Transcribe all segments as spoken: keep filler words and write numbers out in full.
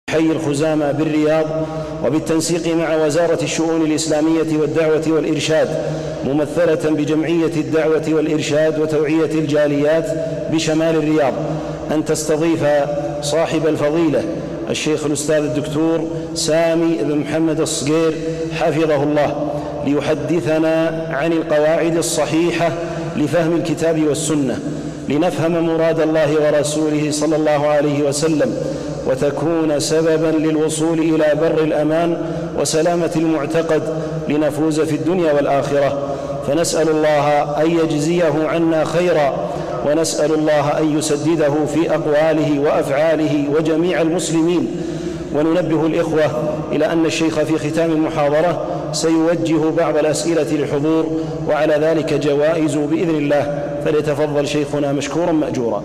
حي الخزامى بالرياض، وبالتنسيق مع وزارة الشؤون الإسلامية والدعوة والإرشاد ممثلة بجمعية الدعوة والإرشاد وتوعية الجاليات بشمال الرياض، أن تستضيف صاحب الفضيلة الشيخ الأستاذ الدكتور سامي بن محمد الصقير حفظه الله ليحدثنا عن القواعد الصحيحة لفهم الكتاب والسنة، لنفهم مراد الله ورسوله صلى الله عليه وسلم، وتكون سببا للوصول إلى بر الأمان وسلامة المعتقد، لنفوز في الدنيا والآخرة. فنسأل الله أن يجزيه عنا خيرا، ونسأل الله أن يسدده في أقواله وأفعاله وجميع المسلمين. وننبه الإخوة إلى أن الشيخ في ختام المحاضرة سيوجه بعض الأسئلة للحضور، وعلى ذلك جوائز بإذن الله، فليتفضل شيخنا مشكورا مأجورا.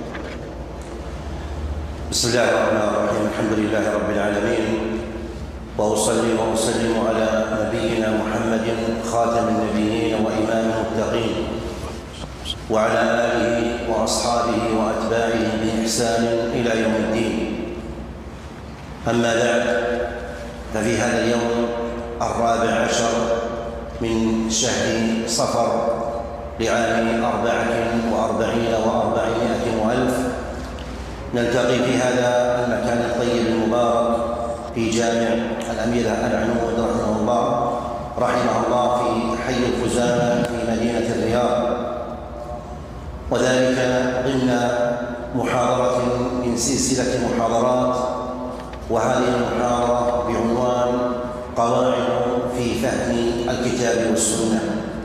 بسم الله الرحمن الرحيم. الحمد لله رب العالمين، وأصلي وأسلم على نبينا محمد خاتم النبيين وإمام المتقين، وعلى آله وأصحابه وأتباعه بإحسان إلى يوم الدين. أما بعد، ففي هذا اليوم الرابع عشر من شهر صفر لعام أربعة وأربعين وأربعمائة وألف نلتقي في هذا المكان الطيب المبارك في جامع الأميرة العنود رحمه الله رحمه الله في حي الخزامى في مدينة الرياض، وذلك ضمن محاضرة من سلسلة محاضرات، وهذه المحاضرة بعنوان قواعد في فهم الكتاب والسنة.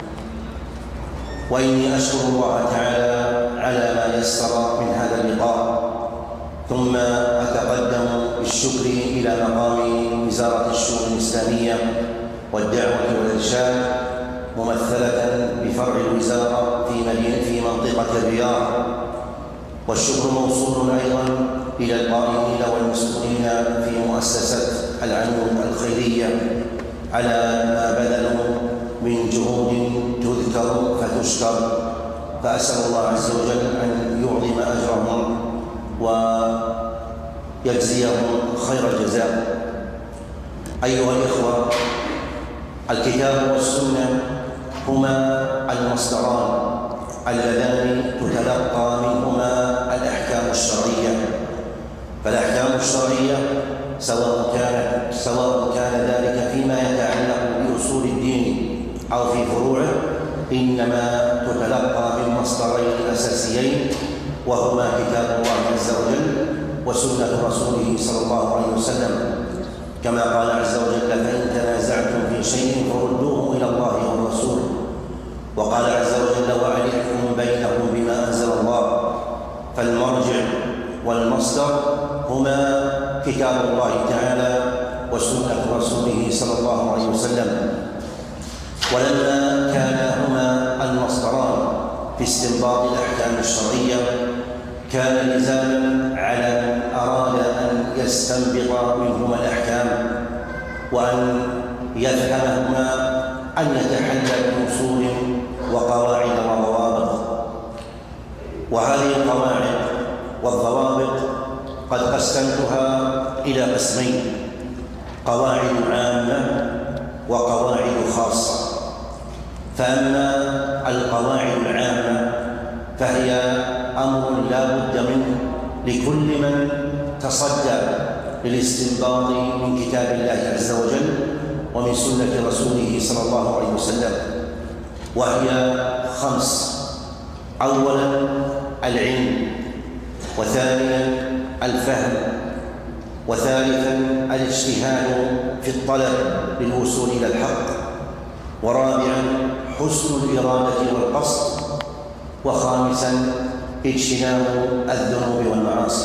وإني أشكر الله تعالى على ما يسر من هذا اللقاء، ثم أتقدم بالشكر إلى مقام وزارة الشؤون الإسلامية والدعوة والإرشاد ممثلة بفرع الوزارة في مدينة في منطقة الرياض، والشكر موصول أيضا إلى القائمين والمسؤولين في مؤسسة العنود الخيرية على ما بذلوا من جهود تذكر فتشكر، فأسأل الله عز وجل أن يعظم أجرهم ويجزيهم خير الجزاء. أيها الإخوة، الكتاب والسنة هما المصدران اللذان تتلقى منهما الأحكام الشرعية، فالأحكام الشرعية سواء كانت سواء كان ذلك فيما يتعلق بأصول الدين أو في فروعه، إنما تتلقى من مصدرين أساسيين، وهما كتاب الله عز وجل وسنة رسوله صلى الله عليه وسلم، كما قال عز وجل: فإن تنازعتم في شيء فردوه إلى الله والرسول. وقال عز وجل: وأن يحكم بينهم بما أنزل الله. فالمرجع والمصدر هما كتاب الله تعالى وسنة رسوله صلى الله عليه وسلم. ولما كانا هما المصدران في استنباط الأحكام الشرعية، كان لزاما على من أراد أن يستنبط منهما الأحكام وأن يفهمهما أن يتحلى بأصول وقواعد وضوابط. وهذه القواعد والضوابط قد قسمتها إلى قسمين: قواعد عامة وقواعد خاصة. فأما القواعد العامة فهي أمر لا بد منه لكل من تصدى للاستنباط من كتاب الله عز وجل ومن سنة رسوله صلى الله عليه وسلم، وهي خمس: أولا العلم، وثانيا الفهم، وثالثا الاجتهاد في الطلب للوصول إلى الحق، ورابعا حسن الإرادة والقصد، وخامسا اجتناب الذنوب والمعاصي.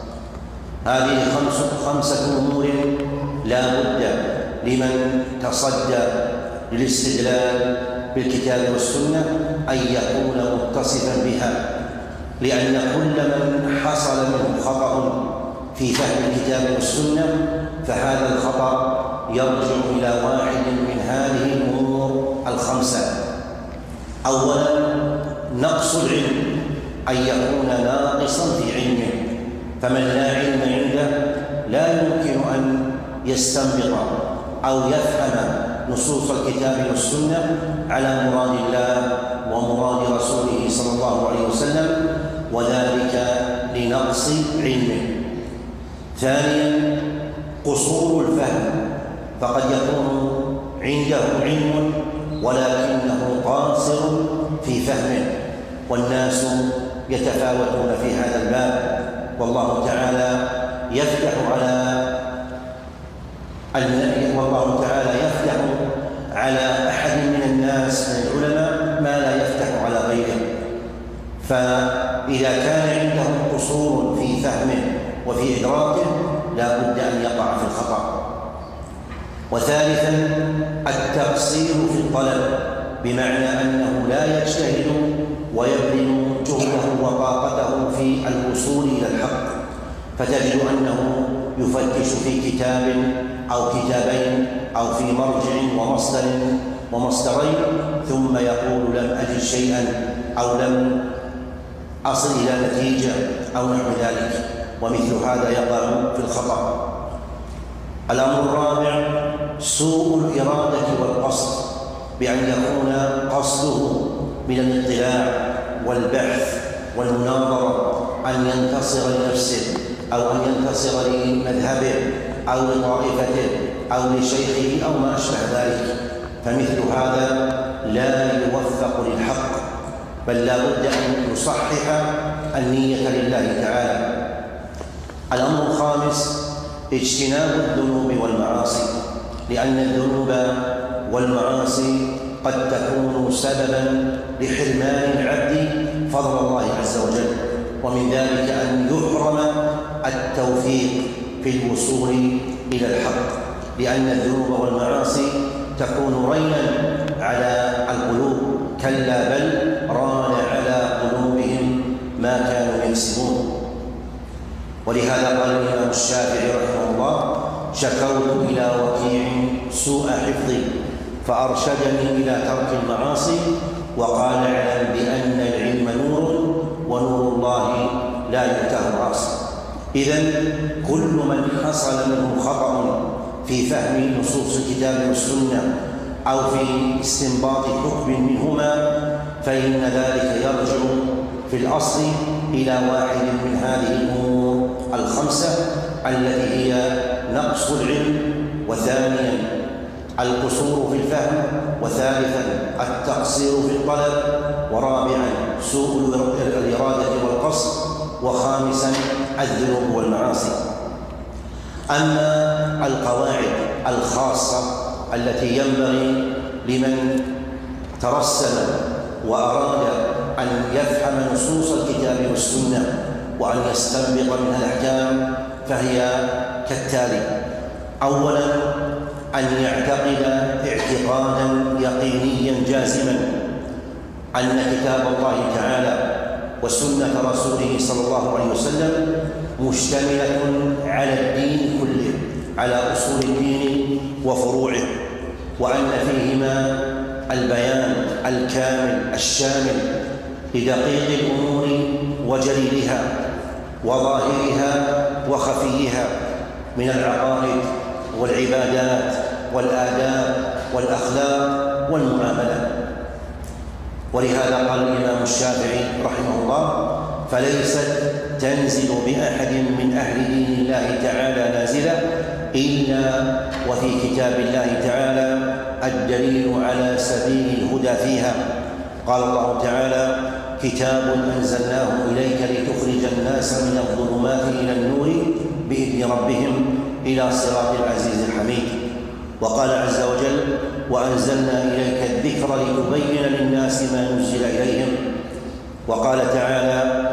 هذه خمس خمسة أمور لا بد لمن تصدى للاستدلال بالكتاب والسنة أن يكون متصفا بها، لأن كل من حصل منه خطأ في فهم الكتاب والسنة فهذا الخطأ يرجع إلى واحد من هذه الأمور الخمسة. أولا نقص العلم، أن يكون ناقصا في علمه، فمن لا علم عنده لا يمكن يستنبط أو يفهم نصوص الكتاب والسنة على مراد الله ومراد رسوله صلى الله عليه وسلم، وذلك لنقص علمه. ثانيا قصور الفهم، فقد يكون عنده علم ولكنه قاصر في فهمه، والناس يتفاوتون في هذا الباب، والله تعالى يفتح على والله تعالى يفتح على أحد من الناس من العلماء ما لا يفتح على غيره، فإذا كان عنده قصور في فهمه وفي إدراكه لا بد أن يقع في الخطأ. وثالثا التقصير في الطلب، بمعنى أنه لا يجتهد ويبذل جهده وطاقته في الوصول إلى الحق، فتجد أنه يفتش في كتاب أو كتابين أو في مرجع ومصدر ومصدرين ثم يقول لم أجد شيئا أو لم أصل إلى نتيجة أو نحو ذلك، ومثل هذا يقع في الخطأ. الأمر الرابع سوء الإرادة والقصد، بأن يكون قصده من الاطلاع والبحث والمناظرة أن ينتصر لنفسه أو أن ينتصر لمذهبه أو لطائفته أو لشيخه أو ما أشبه ذلك، فمثل هذا لا يوفق للحق، بل لا بد أن يصحح النية لله تعالى. الأمر الخامس اجتناب الذنوب والمعاصي، لأن الذنوب والمعاصي قد تكون سببا لحرمان العبد فضل الله عز وجل، ومن ذلك أن يحرم التوفيق في الوصول إلى الحق، لأن الذنوب والمعاصي تكون رينا على القلوب، كلا بل ران على قلوبهم ما كانوا يكسبون. ولهذا قال الإمام الشافعي رحمه الله: شكوت إلى وكيع سوء حفظي فأرشدني إلى ترك المعاصي، وقال اعلم بأن العلم نور ونور الله لا يؤتاه عاصي. إذن كل من حصل منه خطأ في فهم نصوص الكتاب والسنة أو في استنباط حكم منهما فإن ذلك يرجع في الأصل إلى واحد من هذه الأمور الخمسة التي هي نقص العلم، وثانيا القصور في الفهم، وثالثا التقصير في الطلب، ورابعا سوء الإرادة والقصد، وخامسا الذنوب والمعاصي. أما القواعد الخاصة التي ينبغي لمن ترسم وأراد أن يفهم نصوص الكتاب والسنة وأن يستنبط منها الأحكام فهي كالتالي: أولا أن يعتقد اعتقادا يقينيا جازما أن كتاب الله تعالى وسنة رسوله صلى الله عليه وسلم مشتملة على الدين كله، على أصول الدين وفروعه، وأن فيهما البيان الكامل الشامل لدقيق الأمور وجليلها وظاهرها وخفيها من العقائد والعبادات والآداب والأخلاق والمعاملات. ولهذا قال الإمام الشافعي رحمه الله: فليست تنزل بأحد من أهل دين الله تعالى نازلة إلا وفي كتاب الله تعالى الدليل على سبيل الهدى فيها. قال الله تعالى: كتاب أنزلناه إليك لتخرج الناس من الظلمات إلى النور بإذن ربهم إلى صراط العزيز الحميد. وقال عز وجل: وأنزلنا إليك الذكر لتبين للناس ما نزل إليهم. وقال تعالى: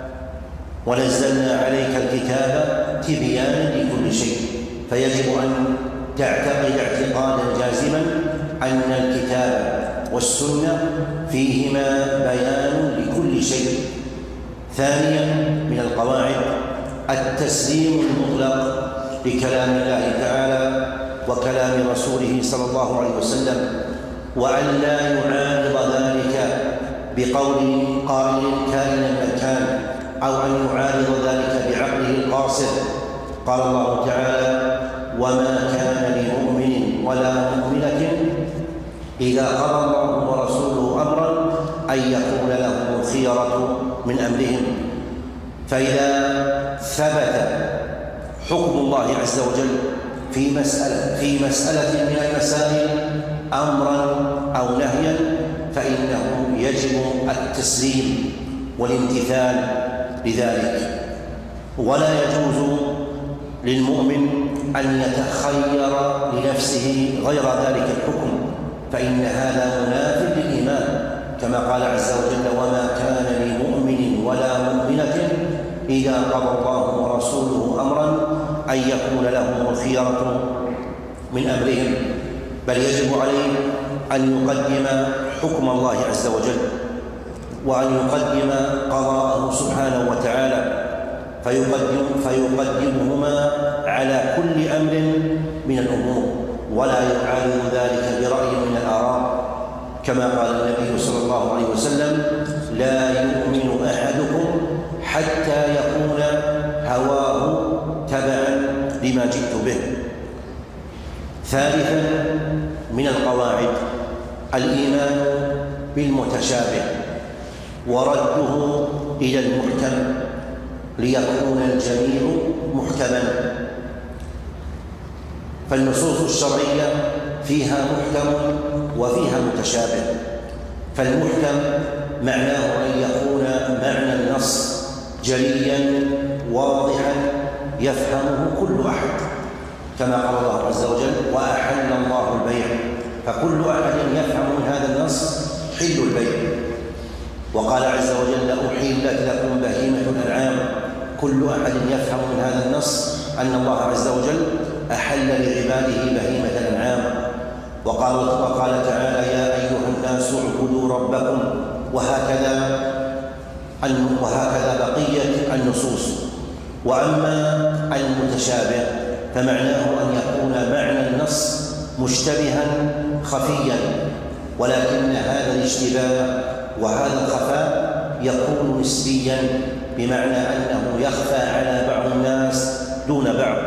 ونزلنا عليك الكتاب تبيانا لكل شيء. فيجب أن تعتقد اعتقادا جازما أن الكتاب والسنة فيهما بيان لكل شيء. ثانيا من القواعد التسليم المطلق لكلام الله تعالى وكلام رسوله صلى الله عليه وسلم، وأن لا يعارض ذلك بقول قائل كائنا من كان، أو أن يعارض ذلك بعقله القاصر. قال الله تعالى: وما كان ولا مؤمنة إذا قضى الله ورسوله أمرا أن يكون لهم الخيرة من أمرهم. فإذا ثبت حكم الله عز وجل في مسألة في مسألة من المسائل أمرا أو نهيا فإنه يجب التسليم والامتثال لذلك، ولا يجوز للمؤمن أن يتخير لنفسه غير ذلك الحكم، فإن هذا مناف للإيمان، كما قال عز وجل: وما كان لمؤمن ولا مؤمنة إذا قضى الله ورسوله أمرا أن يكون لهم الخيرة من أمرهم، بل يجب عليه أن يقدم حكم الله عز وجل وأن يقدم قضاءه سبحانه وتعالى، فيقدم فيقدمهما على كل أمر من الأمور، ولا يعارض ذلك برأي من الآراء، كما قال النبي صلى الله عليه وسلم: لا يؤمن أحدكم حتى يكون هواه تبعا لما جئت به. ثالثا من القواعد الإيمان بالمتشابه ورده إلى المحكم ليكون الجميع محكما، فالنصوص الشرعية فيها محكم وفيها متشابه، فالمحكم معناه أن يكون معنى النص جليا واضحا يفهمه كل أحد، كما قال الله عز وجل: وأحل الله البيع، فكل أحد يفهم من هذا النص حل البيع. وقال عز وجل: أحلت لكم بهيمة الأنعام، كل أحد يفهم من هذا النص أن الله عز وجل أحل لعباده بهيمة الأنعام. وقال, وقال تعالى: يا أيها الناس اعبدوا ربكم، وهكذا وهكذا بقية النصوص. وأما المتشابه فمعناه أن يكون معنى النص مشتبها خفيا، ولكن هذا الاشتباه وهذا الخفاء يكون نسبيا، بمعنى أنه يخفى على بعض الناس دون بعض.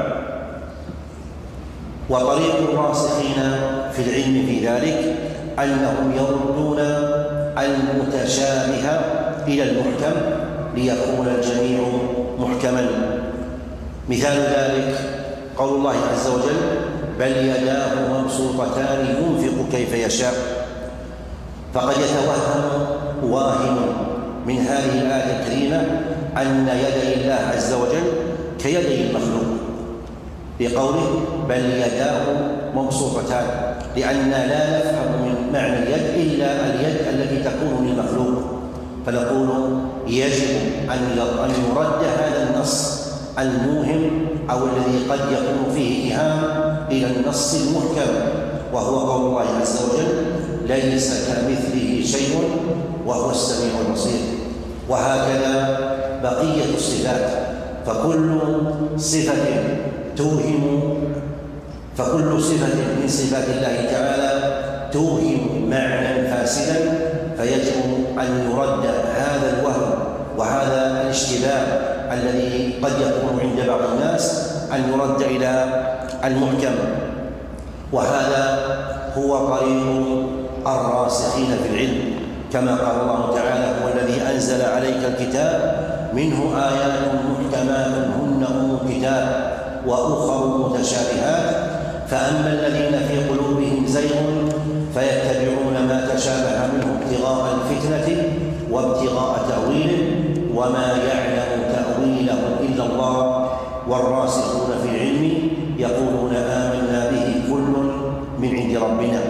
وطريق الراسخين في العلم في ذلك أنهم يردون المتشابه إلى المحكم ليكون الجميع محكما. مثال ذلك قول الله عز وجل: بل يداه مبسوطتان ينفق كيف يشاء. فقد يتوهم واهم من هذه الآية الكريمة أن يدي الله عز وجل كيدي المخلوق، بقوله بل يداه مبسوطتان، لأننا لا نفهم من معنى اليد إلا اليد التي تكون للمخلوق، فنقول يجب أن يرد هذا النص الموهم أو الذي قد يكون فيه إيهام إلى النص المحكم، وهو قول الله عز وجل: ليس كمثله شيء وهو السميع البصير. وهكذا بقية الصفات، فكل صفة توهم فكل صفة من صفات الله تعالى توهم معنى فاسدا، فيجب أن يرد هذا الوهم وهذا الاشتباه الذي قد يكون عند بعض الناس أن يرد إلى المحكم. وهذا هو طريق الراسخين في العلم، كما قال الله تعالى: هو الذي أنزل عليك الكتاب منه آيات محكمات هن أم الكتاب وأخر متشابهات، فأما الذين في قلوبهم زيغ فيتبعون ما تشابه منه ابتغاء الفتنة وابتغاء تأويله وما يعلم تأويله إلا الله والراسخون في العلم يقولون آمنا به كل من عند ربنا.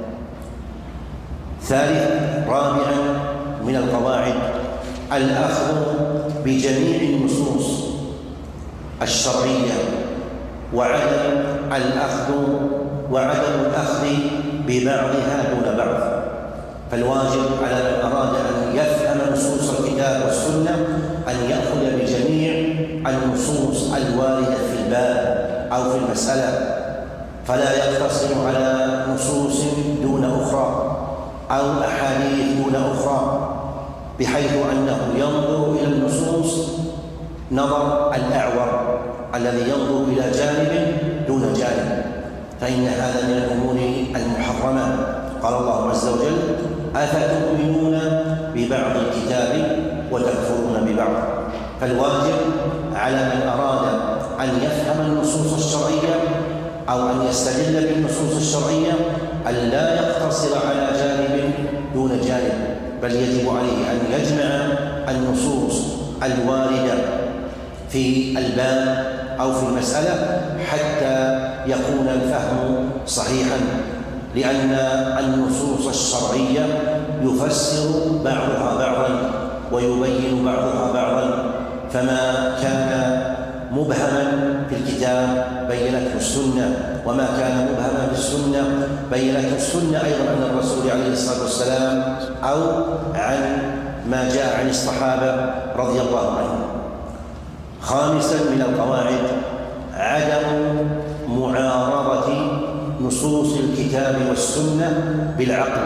ثالث رابعا من القواعد الأخذ بجميع النصوص الشرعية وعدم الأخذ وعدم الأخذ ببعضها دون بعض. فالواجب على من أراد أن يفهم نصوص الكتاب والسنة أن يأخذ بجميع النصوص الواردة في الباب أو في المسألة، فلا يقتصر على نصوص دون أخرى أو أحاديث دون أخرى، بحيث أنه ينظر إلى النصوص نظر الأعور الذي ينظر إلى جانب دون جانب، فإن هذا من الأمور المحرمة. قال الله عز وجل: أفتؤمنون ببعض الكتاب وتكفرون ببعض. فالواجب على من أراد أن يفهم النصوص الشرعية أو أن يستدل بالنصوص الشرعية أن لا يقتصر على جانب دون جانب، بل يجب عليه أن يجمع النصوص الواردة في الباب أو في المسألة حتى يكون الفهم صحيحا، لأن النصوص الشرعية يفسر بعضها بعضا ويبين بعضها بعضا، فما كان مبهما في الكتاب بينته السنة، وما كان مبهما في السنة بينته السنة أيضا عن الرسول عليه الصلاة والسلام أو عن ما جاء عن الصحابة رضي الله عنهم. خامسا من القواعد عدم معارضة نصوص الكتاب والسنة بالعقل،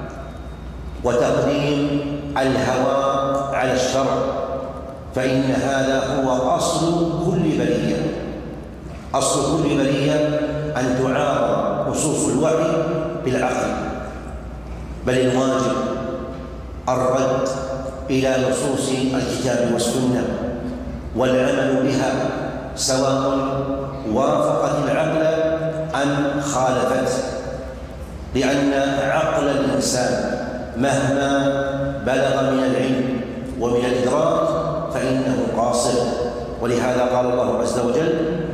وتقديم الهوى على الشرع، فإن هذا هو أصل كل بلية. أصل كل بلية أن تعارض نصوص الوحي بالعقل، بل الواجب الرد إلى نصوص الكتاب والسنة والعمل بها سواء وافقت العقل أم خالفت، لأن عقل الإنسان مهما بلغ من العلم ومن الإدراك فإنه قاصر. ولهذا قال الله عز وجل: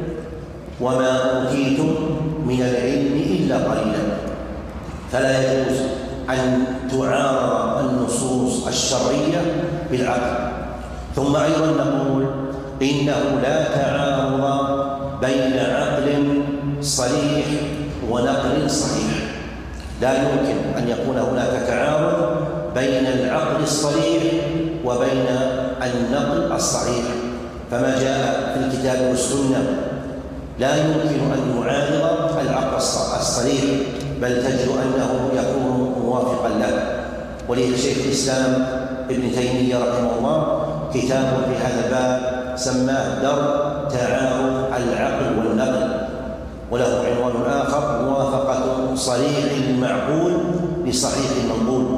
وما أوتيتم من العلم إلا قليلا. فلا يجوز أن تعارض النصوص الشرعية بالعقل. ثم أيضا نقول إنه لا تعارض بين عقل صريح ونقل صحيح، لا يمكن أن يكون هناك تعارض بين العقل الصريح وبين النقل الصحيح، فما جاء في الكتاب والسنة لا يمكن أن يعارض العقل الصريح، بل تجد أنه يكون موافقا له. ولشيخ الإسلام ابن تيمية رحمه الله كتاب في هذا الباب سماه درء تعارض العقل والنقل، وله عنوان آخر: موافقة صريح المعقول بصحيح المنقول.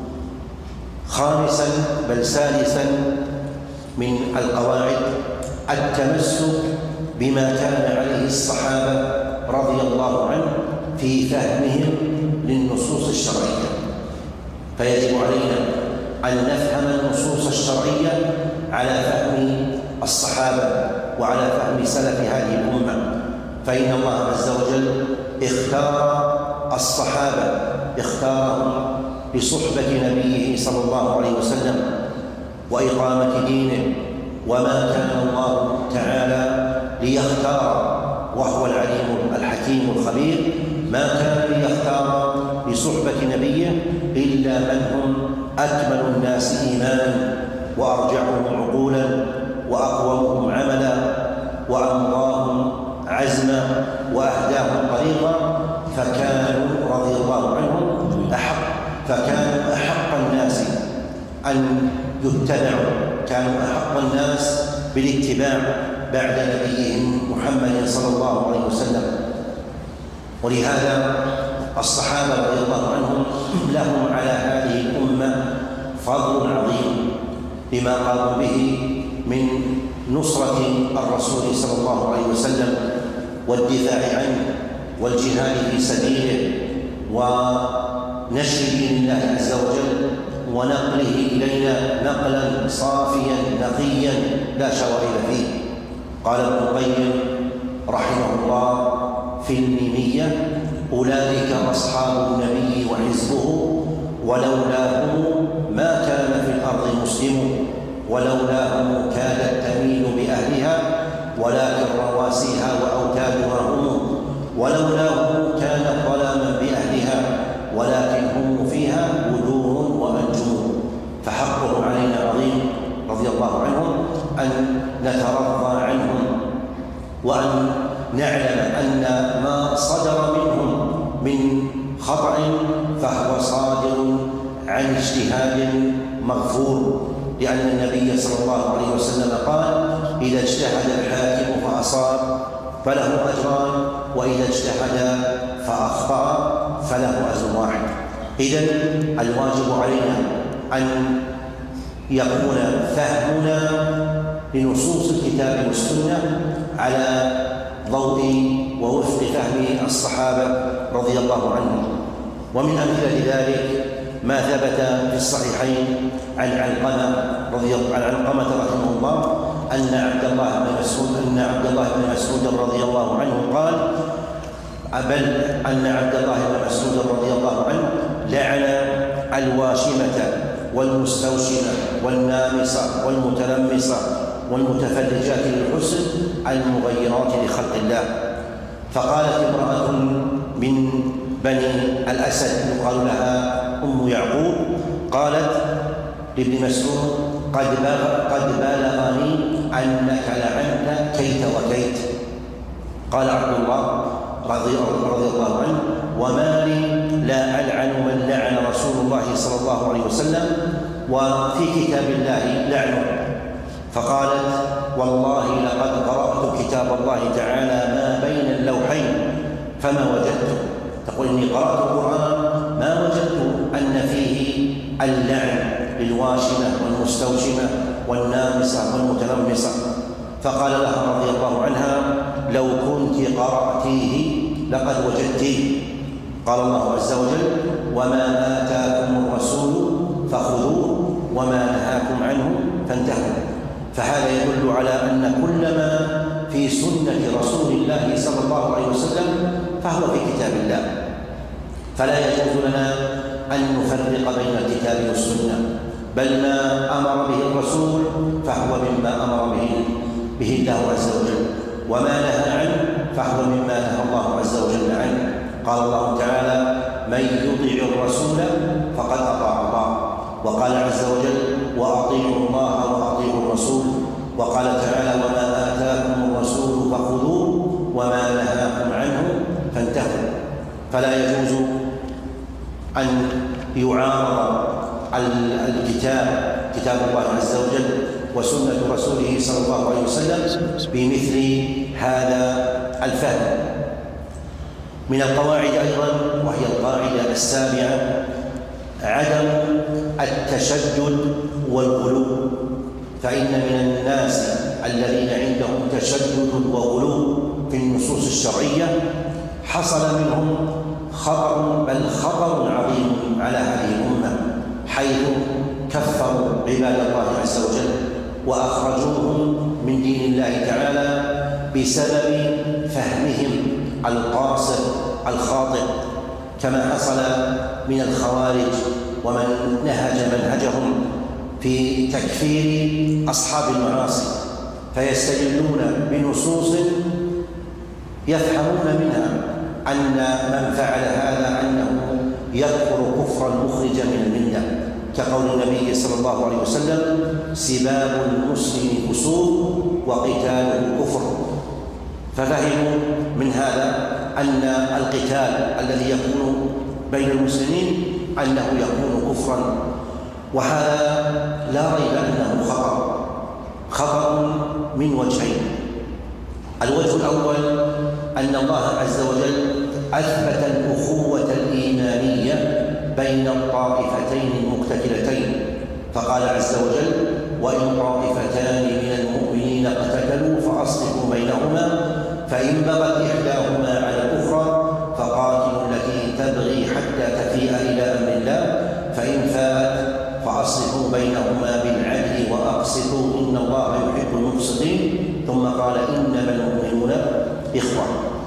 خامسا بل سادسا من القواعد التمسك بما كان عليه الصحابة رضي الله عنهم في فهمهم للنصوص الشرعية، فيجب علينا أن نفهم النصوص الشرعية على فهم الصحابة وعلى فهم سلف هذه الأمة، فإن الله عز وجل اختار الصحابة اختارهم بصحبة نبيه صلى الله عليه وسلم وإقامة دينه، وما كان الله تعالى ليختار وهو العليم الحكيم الخبير، ما كان ليختار بصحبة نبيه إلا من هم أكمل الناس إيمانا وأرجعهم عقولا وأقومهم عملا وأمضاهم عزما وأهداهم طريقا، فكانوا رضي الله عنهم أحق فكانوا أحق الناس أن يتبعوا، كانوا أحق الناس بالاتباع بعد نبيهم محمد صلى الله عليه وسلم. ولهذا الصحابة رضي الله عنهم لهم على هذه الأمة فضل عظيم بما قاموا به من نصرة الرسول صلى الله عليه وسلم والدفاع عنه والجهاد في سبيله ونشر دين الله عز وجل ونقله إلينا نقلا صافيا نقيا لا شوائب فيه. قال ابن القيم رحمه الله في الميمية: أولئك أصحاب النبي وحزبه ولولاهم ما كان في الأرض مسلم، ولولاهم كانت تميل بأهلها ولكن رواسيها وأوتادها هم، ولولاهم كانت ظلاما بأهلها ولكن هم فيها وجوه وأنجم. فحقه علينا عظيم رضي الله عنهم أن نترضى عنهم وأن نعلم أن ما صدر منهم من خطأ فهو صادر عن اجتهاد مغفور، لأن النبي صلى الله عليه وسلم قال: إذا اجتهد الحاكم فأصاب فله أجران وإذا اجتهد فأخطأ فله أجر واحد. إذن الواجب علينا أن يكون فهمنا لنصوص الكتاب والسنة على ضوء ووفق فهم الصحابة رضي الله عنهم. ومن أمثلة ذلك ما ثبت في الصحيحين عن علقمة رضي عن علقمة رحمه الله أن عبد الله بن مسعود أن عبد الله بن مسعود رضي الله عنه قال بل أن عبد الله بن مسعود رضي الله عنه لعن الواشمة والمستوشمة والنامصة والمتلمصة والمتفلجات للحسن المغيرات لخلق الله. فقالت امرأة من بني الأسد يقال لها أم يعقوب قالت لابن مسعود قد قد بلغني أنك لعنت كيت وكيت. قال عبد الله رضي الله عنه وما لي لا ألعن من لعن رسول الله صلى الله عليه وسلم وفي كتاب الله لعنه. فقالت والله لقد قرأت كتاب الله تعالى ما بين اللوحين فما وجدت، تقول إني قرأت القرآن ما وجدت أن فيه اللعن للواشمة والمستوشمة والنامصة والمتلمصة. فقال لها رضي الله عنها لو كنت قرأتيه لقد وجدتيه. قال الله عز وجل وما آتاكم الرسول فخذوه وما نهاكم عنه فانتهوا. فهذا يدل على أن كل ما في سنة رسول الله صلى الله عليه وسلم فهو في كتاب الله، فلا يجوز لنا أن نفرق بين الكتاب والسنة، بل ما أمر به الرسول فهو مما أمر به به الله عز وجل، وما نهى عنه فهو مما نهى الله عز وجل عنه. قال الله تعالى من يطيع الرسول فقد أطاع الله، وقال عز وجل وأطيعوا الله وأطيعوا الرسول، وقال تعالى وما آتاكم الرسول فخذوه وما نهاكم عنه فانتهوا. فلا يجوز أن يعارض الكتاب كتاب الله عز وجل وسنة رسوله صلى الله عليه وسلم بمثل هذا الفهم. من القواعد أيضا وهي القاعدة السابعة عدم التشدد والغلو، فإن من الناس الذين عندهم تشدد وغلو في النصوص الشرعية حصل منهم خطر بل خطر عظيم على هذه الأمة، حيث كفروا عباد الله عز وجل وأخرجوهم من دين الله تعالى بسبب فهمهم القاصر الخاطئ، كما حصل من الخوارج ومن نهج منهجهم في تكفير أصحاب المعاصي، فيستدلون بنصوص يفهمون منها أن من فعل هذا أنه يكفر كفرا مخرجا من الملة، كقول النبي صلى الله عليه وسلم سباب المسلم فسوق وقتاله كفر. ففهموا من هذا أن القتال الذي يكون بين المسلمين أنه يكون كفرا، وهذا لا ريب أنه خطأ خطأ من وجهين. الوجه الأول أن الله عز وجل أثبت الأخوة الإيمانية بين الطائفتين المقتتلتين، فقال عز وجل وإن طائفتان من المؤمنين اقتتلوا فأصلحوا بينهما فإن بغت إحداهما على الأخرى فقاتلوا التي تبغي حتى تفيء إلى أمر الله فإن فاءت فأصلحوا بينهما بالعدل وأقسطوا إن الله يحب المقسطين. ثم قال إنما المؤمنون إخوة.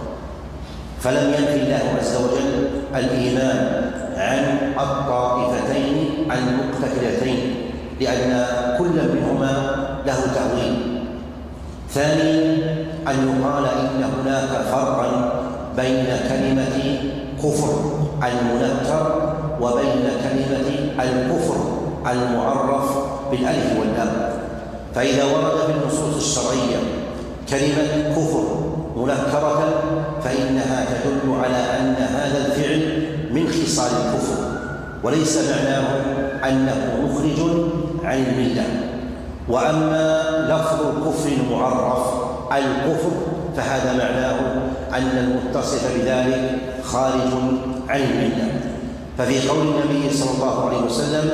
فلم ينفي الله عز وجل الإيمان عن الطائفتين المقتتلتين لأن كل منهما له تأويل. ثانيا أن يقال إن هناك فرقا بين كلمة كفر المنكر وبين كلمة الكفر المعرف بالألف واللام. فإذا ورد في النصوص الشرعية كلمة كفر منكرة فإنها تدل على أن هذا الفعل من خصال الكفر وليس معناه أنه مخرج عن الملة. وأما لفظ الكفر المعرف الكفر فهذا معناه أن المتصف بذلك خارج عن الملة. ففي قول النبي صلى الله عليه وسلم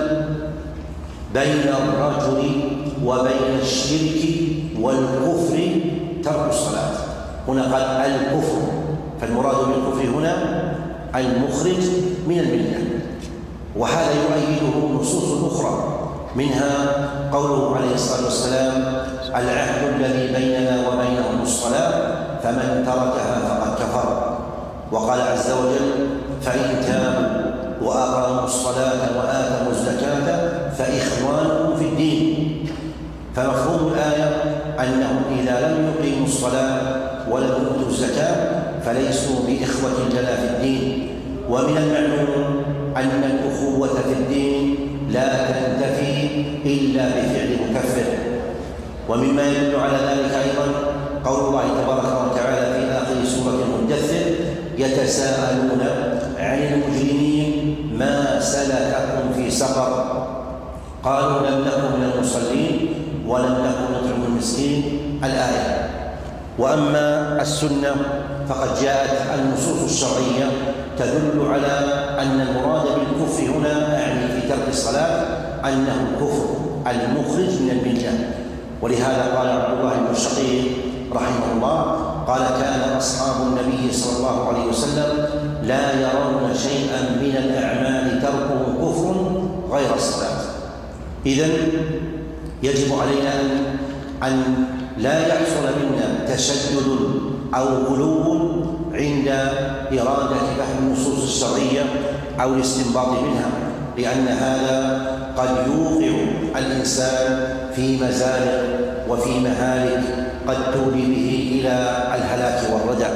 بين الرجل وبين الشرك والكفر ترك الصلاة، هنا قال الكفر، فالمراد بالكفر هنا المخرج من الملة. وهذا يؤيده نصوص أخرى، منها قوله عليه الصلاة والسلام العهد الذي بيننا وبينهم الصلاة فمن تركها فقد كفر. وقال عز وجل فإن تابوا وأقاموا الصلاة وآتوا الزكاة فإخوانكم في الدين. فمفهوم الآية أنهم إذا لم يقيموا الصلاة ولم يؤتوا الزكاة فليسوا بإخوة لنا في الدين. ومن المعلوم أن الأخوة في الدين لا تنتفي إلا بفعل مكفر. ومما يدل على ذلك أيضا قول الله تبارك وتعالى في آخر سورة المدثر يتساءلون عن المجرمين ما سلككم في سقر قالوا لم نكن من المصلين ولم نكن نطعم المسكين الآية. وأما السنة فقد جاءت النصوص الشرعية تدل على أن المراد بالكفر هنا أعني في ترك الصلاة أنه الكفر المخرج من الملة. ولهذا قال عبد الله بن الشقيق رحمه الله قال كان أصحاب النبي صلى الله عليه وسلم لا يرون شيئا من الأعمال تركه كفر غير الصلاة. إذن يجب علينا أن لا يحصل منا تشدد أو غلو عند إرادة فهم النصوص الشرعية أو الاستنباط منها، لأن هذا قد يوقع الإنسان في مزالق وفي مهالك قد تولي به إلى الهلاك والردى.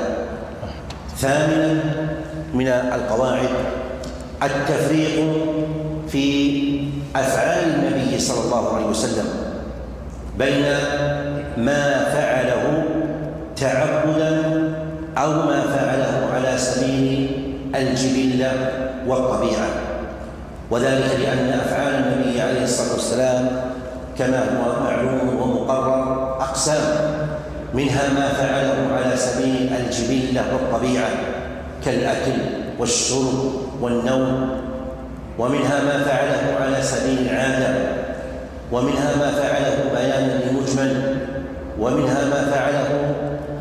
ثامنا من القواعد التفريق في أفعال النبي صلى الله عليه وسلم بين ما فعله تعبدا أو ما فعله على سبيل الجبلة والطبيعة. وذلك لأن أفعال النبي عليه الصلاة والسلام كما هو معلوم ومقرر أقسام، منها ما فعله على سبيل الجبلة والطبيعة كالأكل والشرب والنوم، ومنها ما فعله على سبيل العادة، ومنها ما فعله بيانا لمجمل، ومنها ما فعله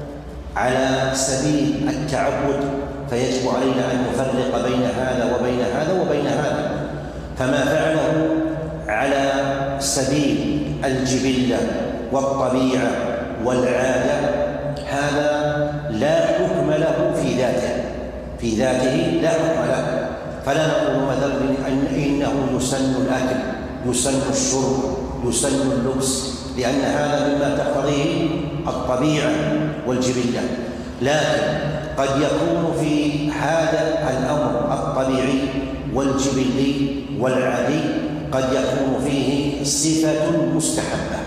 على سبيل التعبد، فيجب علينا أن نفرق بين هذا وبين هذا وبين هذا. فما فعله على سبيل الجبلة والطبيعة والعادة هذا لا حكم له في ذاته، في ذاته لا حكم له. فلا نقول مثلا إنه يسن الأكل، يسن الشرب، يسن اللبس، لأن هذا مما تقتضيه الطبيعة والجبلة. لكن قد يكون في هذا الأمر الطبيعي والجبلي والعادي قد يكون فيه صفة مستحبة،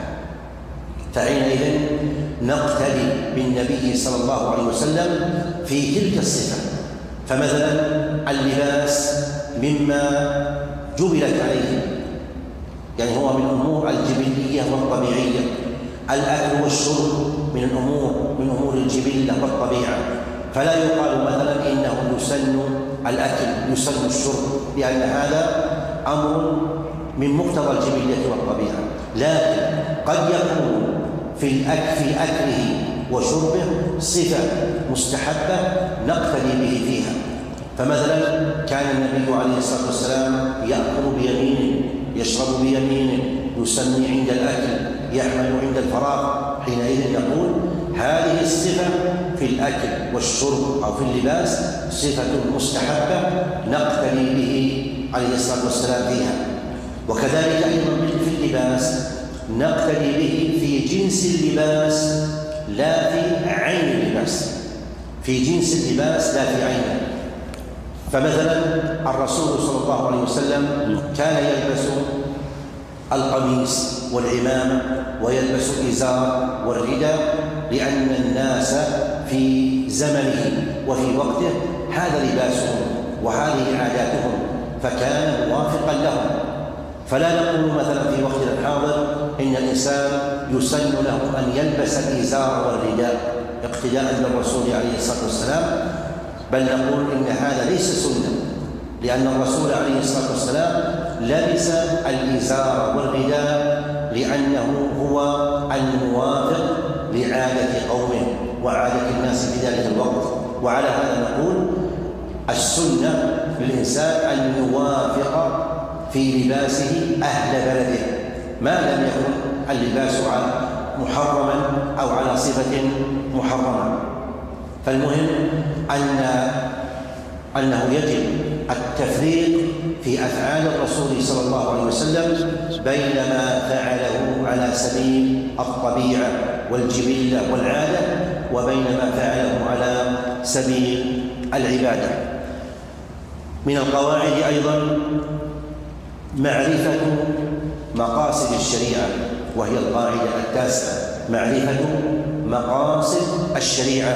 فحينئذ نقتدي بالنبي صلى الله عليه وسلم في تلك الصفة. فمثلا اللباس مما جبلت عليه، يعني هو من الأمور الجبلية والطبيعية. الأكل والشرب من الأمور من أمور الجبلة والطبيعة، فلا يقال مثلا إنه يسن الأكل يسن الشرب، لأن هذا أمر من مقتضى الجبلة والطبيعة. لكن قد يكون في الأكل في أكله وشربه صفة مستحبة نقتدي به فيها. فمثلا كان النبي عليه الصلاة والسلام يأكل بيمينه، يشرب بيمينه، يسمي عند الأكل، يحمل عند الفراغ. حينئذ نقول هذه الصفة في الأكل والشرب أو في اللباس صفة مستحبة نقتدي به عليه الصلاة والسلام فيها. وكذلك أيضا في اللباس نقتدي به في جنس اللباس لا في عين اللباس، في جنس اللباس لا في عينه. فمثلا الرسول صلى الله عليه وسلم كان يلبس القميص والعمامة ويلبس الإزار والرداء، لأن الناس في زمنه وفي وقته هذا لباسهم وهذه عاداتهم، فكان موافقا لهم. فلا نقول مثلا في وقتنا الحاضر إن الإنسان يسن له أن يلبس الإزار والرداء، اقتداء بالرسول عليه الصلاة والسلام، بل نقول إن هذا ليس سنة، لأن الرسول عليه الصلاة والسلام لبس الإزار والرداء لأنه هو الموافق لعادة قومه وعادة الناس في ذلك الوقت. وعلى هذا نقول السنة للإنسان أن يوافق في لباسه أهل بلده، ما لم يكن اللباس محرما أو على صفة محرمة. فالمهم أن أنه يجب التفريق في أفعال الرسول صلى الله عليه وسلم بين ما فعله على سبيل الطبيعة والجبلة والعادة وبين ما فعله على سبيل العبادة. من القواعد أيضا معرفة مقاصد الشريعة، وهي القاعدة التاسعة، معرفة مقاصد الشريعة.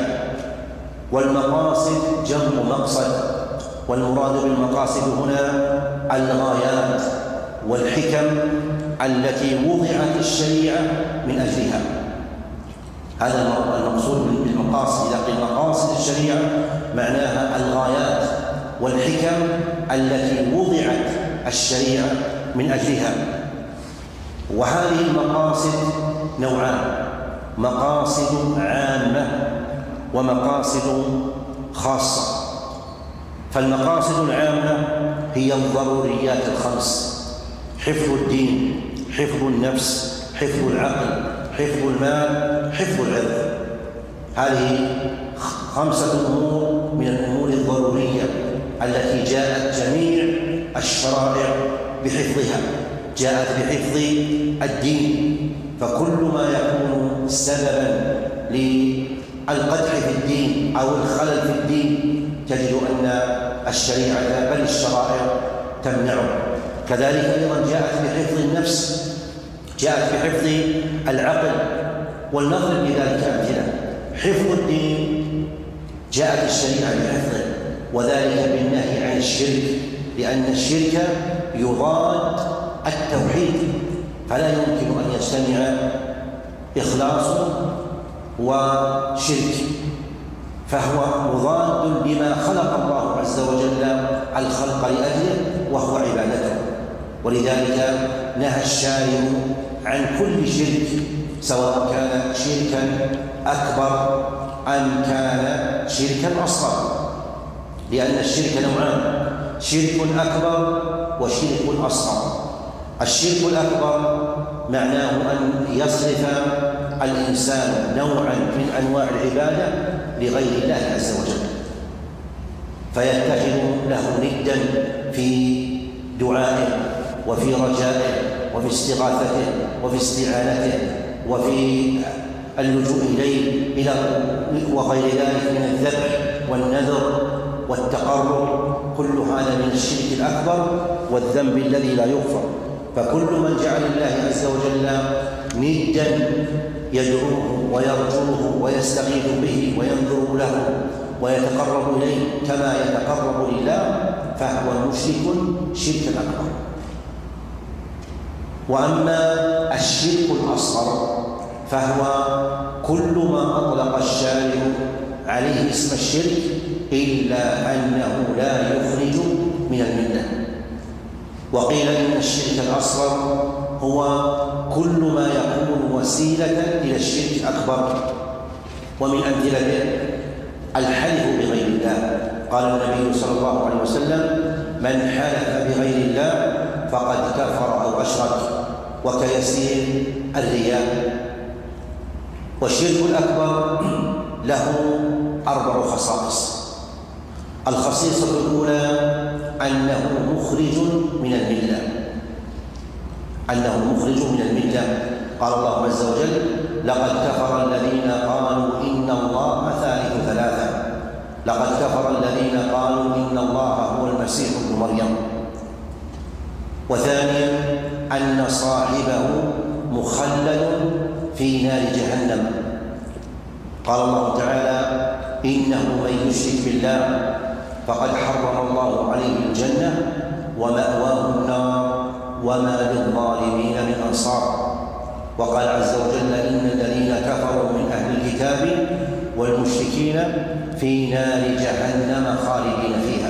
والمقاصد جمع مقصد، والمراد بالمقاصد هنا الغايات والحكم التي وضعت الشريعة من أجلها. هذا المقصود بالمقاصد. إذا قيل مقاصد الشريعة معناها الغايات والحكم التي وضعت الشريعة من أجلها. وهذه المقاصد نوعان: مقاصد عامة ومقاصد خاصة. فالمقاصد العامة هي الضروريات الخمس: حفظ الدين، حفظ النفس، حفظ العقل، حفظ المال، حفظ العرض. هذه خمسة أمور من الأمور الضرورية التي جاءت جميع الشرائع بحفظها. جاءت بحفظ الدين، فكل ما يكون سببا للقدح في الدين أو الخلل في الدين تجد أن الشريعة بل الشرائع تمنعه. كذلك أيضا جاءت بحفظ النفس، جاءت بحفظ العقل، ولنضرب بذلك أمثلة. حفظ الدين جاءت الشريعة بحفظه، وذلك بالنهي عن الشرك، لأن الشرك يضاد التوحيد، فلا يمكن أن يجتمع إخلاص وشرك، فهو مضاد بما خلق الله عز وجل الخلق لأجله وهو عبادته. ولذلك نهى الشارع عن كل شرك، سواء كان شركا أكبر أم كان شركا أصغر، لأن الشرك نوعان: شرك أكبر وشرك أصغر. الشرك الأكبر معناه أن يصرف الإنسان نوعا من أنواع العبادة لغير الله عز وجل، فيتخذ له ندا في دعائه وفي رجائه وفي استغاثته وفي استعانته وفي اللجوء إليه إلى وغير ذلك من الذبح والنذر والتقرب. كل هذا من الشرك الأكبر والذنب الذي لا يغفر. فكل من جعل الله عز وجل ندا يدعوه ويرجوه ويستغيث به وينذر له ويتقرب إليه كما يتقرب لله فهو مشرك شركا أكبر. وأما الشرك الأصغر فهو كل ما أطلق الشارع عليه اسم الشرك إلا أنه لا يخرج من الملة. وقيل إن الشرك الأصغر هو كل ما يكون وسيلة إلى الشرك الأكبر. ومن أمثلته الحلف بغير الله. قال النبي صلى الله عليه وسلم: من حلف بغير الله فقد كفر أو أشرك، وكيسير الرياء. والشرك الأكبر له أربع خصائص. الخصيصة الأولى أنه مخرج من الملة، أنه مخرج من الملة. قال الله عز وجل: لقد كفر الذين قالوا إن الله ثالث ثلاثة، لقد كفر الذين قالوا إن الله هو المسيح ابن مريم. وثانيا أن صاحبه مخلد في نار جهنم. قال الله تعالى: إنه من يشرك بالله فقد حرم الله عليه الجنة ومأواه النار وما للظالمين من أنصار. وقال عز وجل: إن الذين كفروا من أهل الكتاب والمشركين في نار جهنم خالدين فيها.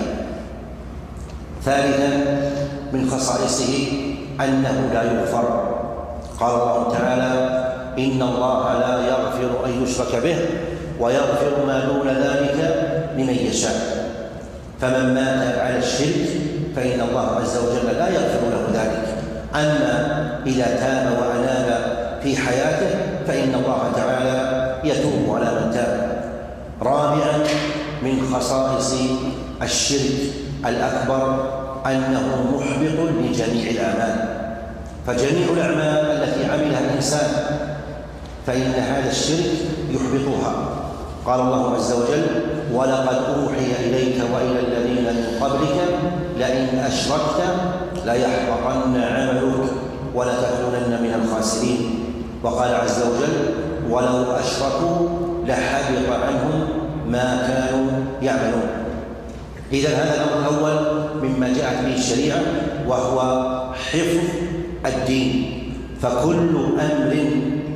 ثالثا من خصائصه أنه لا يغفر. قال الله تعالى: إن الله لا يغفر أن يشرك به ويغفر ما دون ذلك لمن يشاء. فمن مات على الشرك فإن الله عز وجل لا يغفر له ذلك. أما إذا تاب وأناب في حياته فإن الله تعالى يتوب على من تاب. رابعا من خصائص الشرك الأكبر أنه محبط لجميع الأعمال، فجميع الأعمال التي عملها الإنسان فإن هذا الشرك يحبطها. قال الله عز وجل: ولقد أوحي إليك وإلى الذين من قبلك لئن أشركت ليحبطن عملك ولتكونن من الخاسرين. وقال عز وجل: ولو أشركوا لحبط عنهم ما كانوا يعملون. إذن هذا الأمر الأول مما جاءت به الشريعة، وهو حفظ الدين. فكل أمر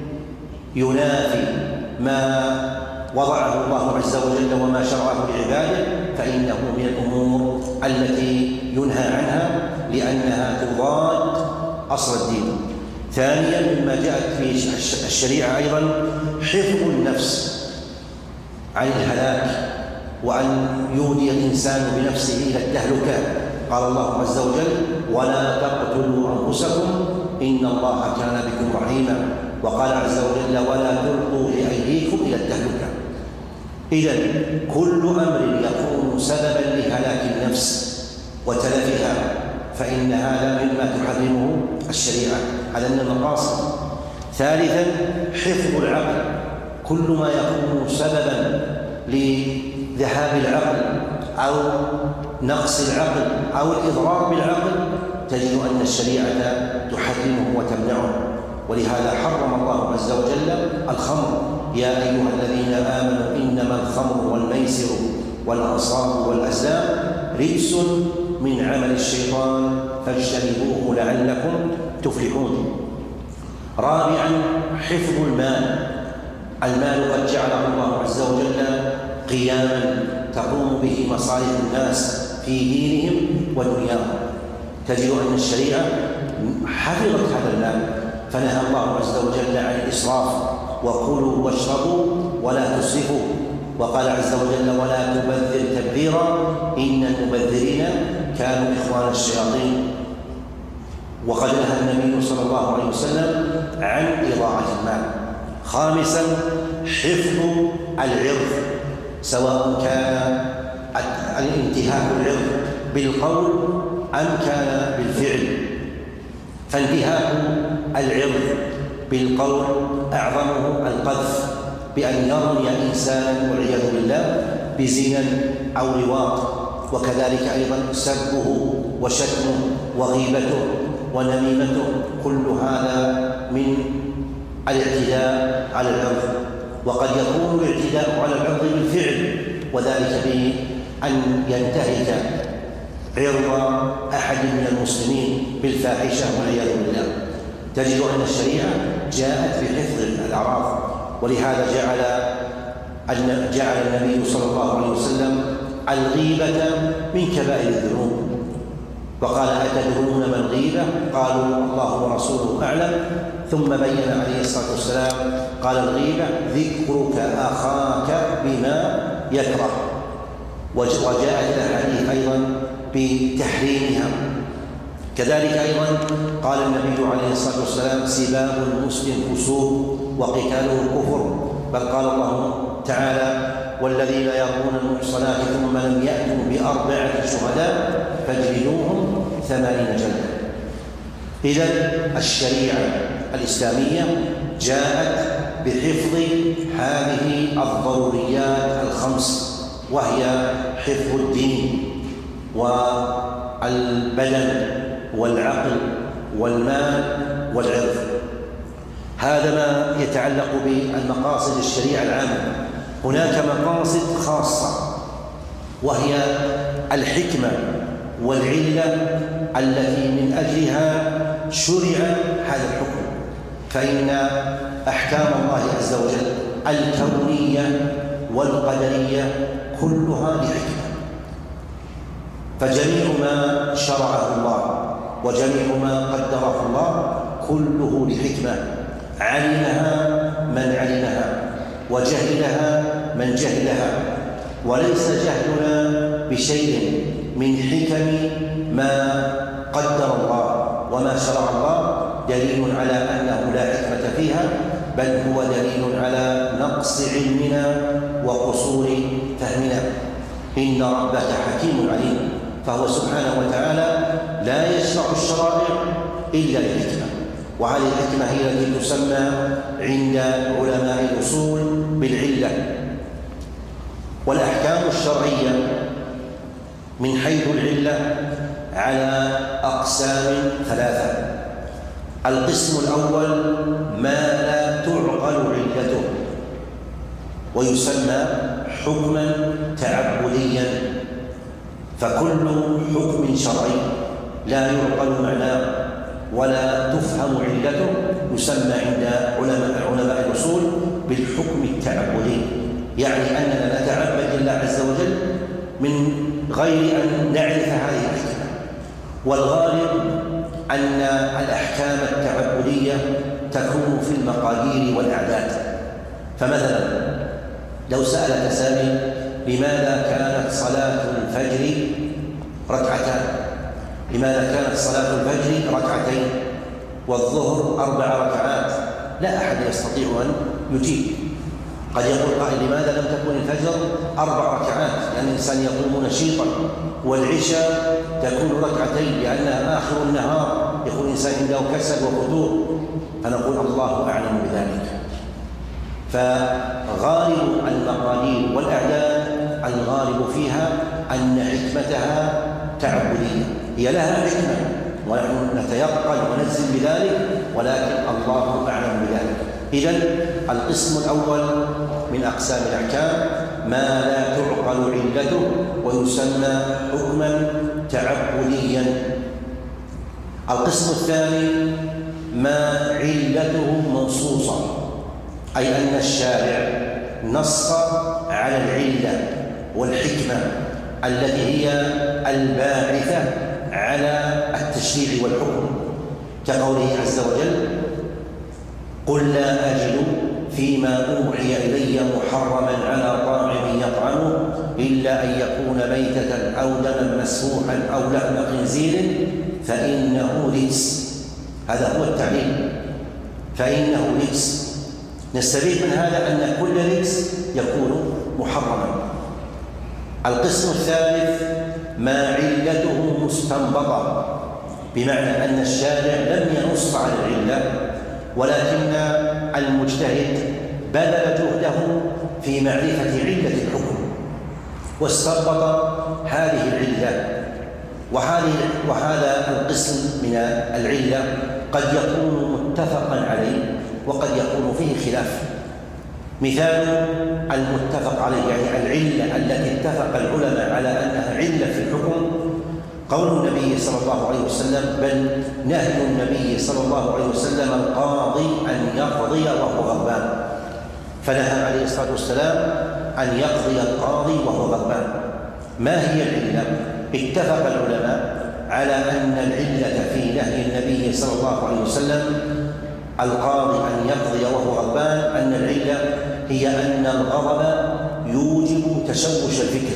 ينافي ما وضعه الله عز وجل وما شرعه لعباده فإنه من الأمور التي ينهى عنها لأنها تضاد أصل الدين. ثانيا مما جاءت في الشريعة أيضا حفظ النفس عن الهلاك، وأن يودي الإنسان بنفسه إلى التهلكة. قال الله عز وجل: ولا تقتلوا أنفسكم إن الله كان بكم رحيما. وقال عز وجل: ولا تلقوا بأيديكم إلى التهلكة. إذن كل أمر يكون سببا لهلاك النفس وتلفها فإن هذا مما تحرمه الشريعة، هذا من المقاصد. ثالثا حفظ العقل، كل ما يكون سببا لذهاب العقل أو نقص العقل أو الإضرار بالعقل تجد أن الشريعة تحرمه وتمنعه. ولهذا حرم الله عز وجل الخمر: يا أيها الذين آمنوا إنما الخمر والميسر والأنصاب والأزلام رجس من عمل الشيطان فاجتنبوه لعلكم تفلحون. رابعا حفظ المال، المال قد جعله الله عز وجل قياما تقوم به مصالح الناس في دينهم ودنياهم. تجد أن الشريعة حفظت هذا المال، فنهى الله عز وجل عن الإسراف: وكلوا واشربوا ولا تسرفوا. وقال عز وجل: ولا تبذر تبذيرا إن المبذرين كانوا إخوان الشياطين. وقد نهى النبي صلى الله عليه وسلم عن إضاعة المال. خامسا حفظ العرض، سواء كان الانتهاك العرض بالقول أم كان بالفعل. فانتهاك العرض بالقول أعظمه القذف، بأن يرمي إنسانا والعياذ بالله بزنا أو لواط، وكذلك أيضا سبه وشتمه وغيبته ونميمته، كل هذا من الاعتداء على العرض. وقد يكون الاعتداء على العرض بالفعل، وذلك بأن ينتهك عرض أحد من المسلمين بالفاحشة والعياذ بالله. تجد أن الشريعة جاءت بحفظ الأعراض، ولهذا جعل جعل النبي صلى الله عليه وسلم الغيبة من كبائر الذنوب. وقال: أتدرون ما الغيبة؟ قالوا: الله ورسوله أعلم. ثم بين عليه الصلاة والسلام قال: الغيبة ذكرك أخاك بما يكره. وجاءت الحديث أيضا بتحريمها. كذلك أيضا قال النبي عليه الصلاة والسلام: سباب المسلم فسوق وقتاله كفر. بل قال الله تعالى: والذين يرمون المحصنات ثم لم يأتوا بأربعة شهداء فاجلدوهم ثمانين جلدة. إذن الشريعة الإسلامية جاءت بحفظ هذه الضروريات الخمس، وهي حفظ الدين والبدن والعقل والمال والعرض. هذا ما يتعلق بالمقاصد الشريعة العامة. هناك مقاصد خاصة، وهي الحكمة والعلة التي من أجلها شرع هذا الحكم. فإن أحكام الله عز وجل الكونية والقدرية كلها لحكمة. فجميع ما شرعه الله وجميع ما قدره الله كله لحكمة علمها من علمها وجهلها من جهلها، وليس جهلنا بشيء من حكم ما قدر الله وما شرع الله دليل على أنه لا حكمة فيها، بل هو دليل على نقص علمنا وقصور فهمنا. إن ربك حكيم عليم، فهو سبحانه وتعالى لا يشرع الشرائع إلا لحكمة، وهذه الحكمة هي التي تسمى عند علماء الأصول بالعلة. والأحكام الشرعية من حيث العلة على أقسام ثلاثة. القسم الأول ما لا تعقل علته ويسمى حكما تعبديا، فكل حكم شرعي لا يعقل معناه ولا تفهم علته يسمى عند علماء علماء الأصول بالحكم التعبدي، يعني أننا نتعبد لله عز وجل من غير أن نعرف هذه الحكمة. والغالب أن الأحكام التعبدية تكون في المقادير والأعداد. فمثلا لو سألك سائل لماذا كانت صلاة الفجر ركعتان، لماذا كانت صلاة الفجر ركعتين والظهر أربع ركعات، لا أحد يستطيع أن يجيب. قد يقول قائل لماذا لم تكن الفجر أربع ركعات، لأن الإنسان يقوم نشيطا، والعشاء تكون ركعتين لأنها آخر النهار، يكون الإنسان عنده كسل وفتور. فنقول الله أعلم بذلك. فغالب المقادير والأعداد الغالب فيها أن حكمتها تعبدية، هي لها حكمة ونحن نتيقن ونجزم بذلك، ولكن الله أعلم بذلك. إذن القسم الأول من أقسام الأحكام ما لا تعقل علته ويسمى حكما تعبديا. القسم الثاني ما علته منصوصة، أي أن الشارع نص على العلة والحكمة التي هي الباعثة على التشريع والحكم، كقوله عز وجل قل لا أجد فيما أوحي إلي محرما على طاعم يطعمه إلا أن يكون ميتة أو دما مسفوحا أو لحم خنزير فإنه رجس. هذا هو التعليل، فإنه رجس. نستفيد من هذا أن كل رجس يكون محرما. القسم الثالث ما علته مستنبطة، بمعنى أن الشارع لم ينص على العلة ولكن المجتهد بذل جهده في معرفة علة الحكم واستنبط هذه العلة. وهذه وهذا القسم من العلة قد يكون متفقا عليه وقد يكون فيه خلاف. مثال المتفق عليه يعني العلة التي اتفق العلماء على أنها علة في الحكم قول النبي صلى الله عليه وسلم، بل نهي النبي صلى الله عليه وسلم القاضي أن يقضي وهو غضبان، فنهى عليه الصلاة والسلام أن يقضي القاضي وهو غضبان. ما هي العلة؟ اتفق العلماء على أن العلة في نهي النبي صلى الله عليه وسلم القاضي أن يقضي وهو غضبان أن العلة هي أن الغضب يوجب تشوش الفكر،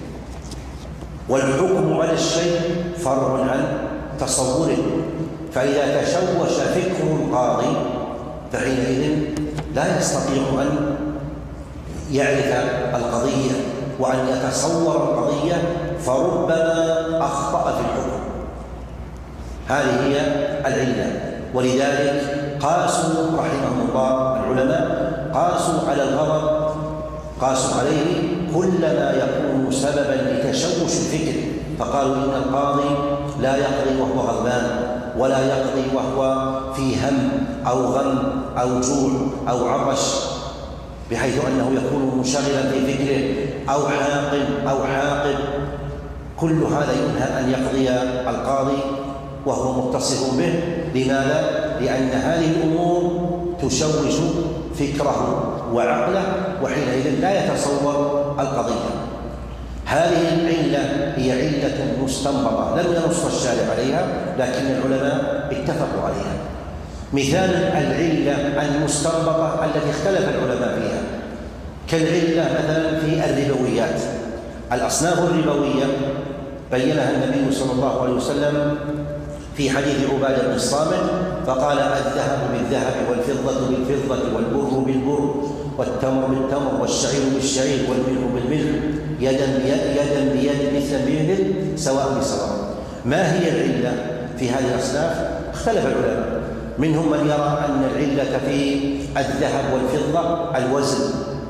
والحكم على الشيء فرع عن تصوره، فإذا تشوش فكر القاضي فحينئذ لا يستطيع أن يعرف القضية وأن يتصور القضية، فربما أخطأ في الحكم. هذه هي العلة. ولذلك قاسوا رحمهم الله العلماء قاسوا على الغضب قاسوا عليه كل ما يكون سببا لتشوش الفكر، فقالوا إن القاضي لا يقضي وهو غضبان، ولا يقضي وهو في هم أو غم أو جوع أو عطش، بحيث أنه يكون منشغلا في فكره أو حاقد أو حاقد. كل هذا ينهى أن يقضي القاضي وهو متصف به. لماذا؟ لأن هذه الأمور تشوش فكره وعقله، وحينئذ لا يتصور القضية. هذه العلة هي علة مستنبطة لم ينص الشارع عليها، لكن العلماء اتفقوا عليها. مثال العلة المستنبطة التي اختلف العلماء فيها كالعلة مثلا في الربويات. الأصناف الربوية بينها النبي صلى الله عليه وسلم في حديث عبادة بن الصامت فقال: الذهب بالذهب والفضة بالفضة والبر بالبر والتمر بالتمر والشعير بالشعير والملح بالملح يدا بيد يدا بيد مثلا بمثل سواء بسواء. ما هي العلة في هذه الأصناف؟ اختلف العلماء، منهم من يرى أن العلة في الذهب والفضة الوزن،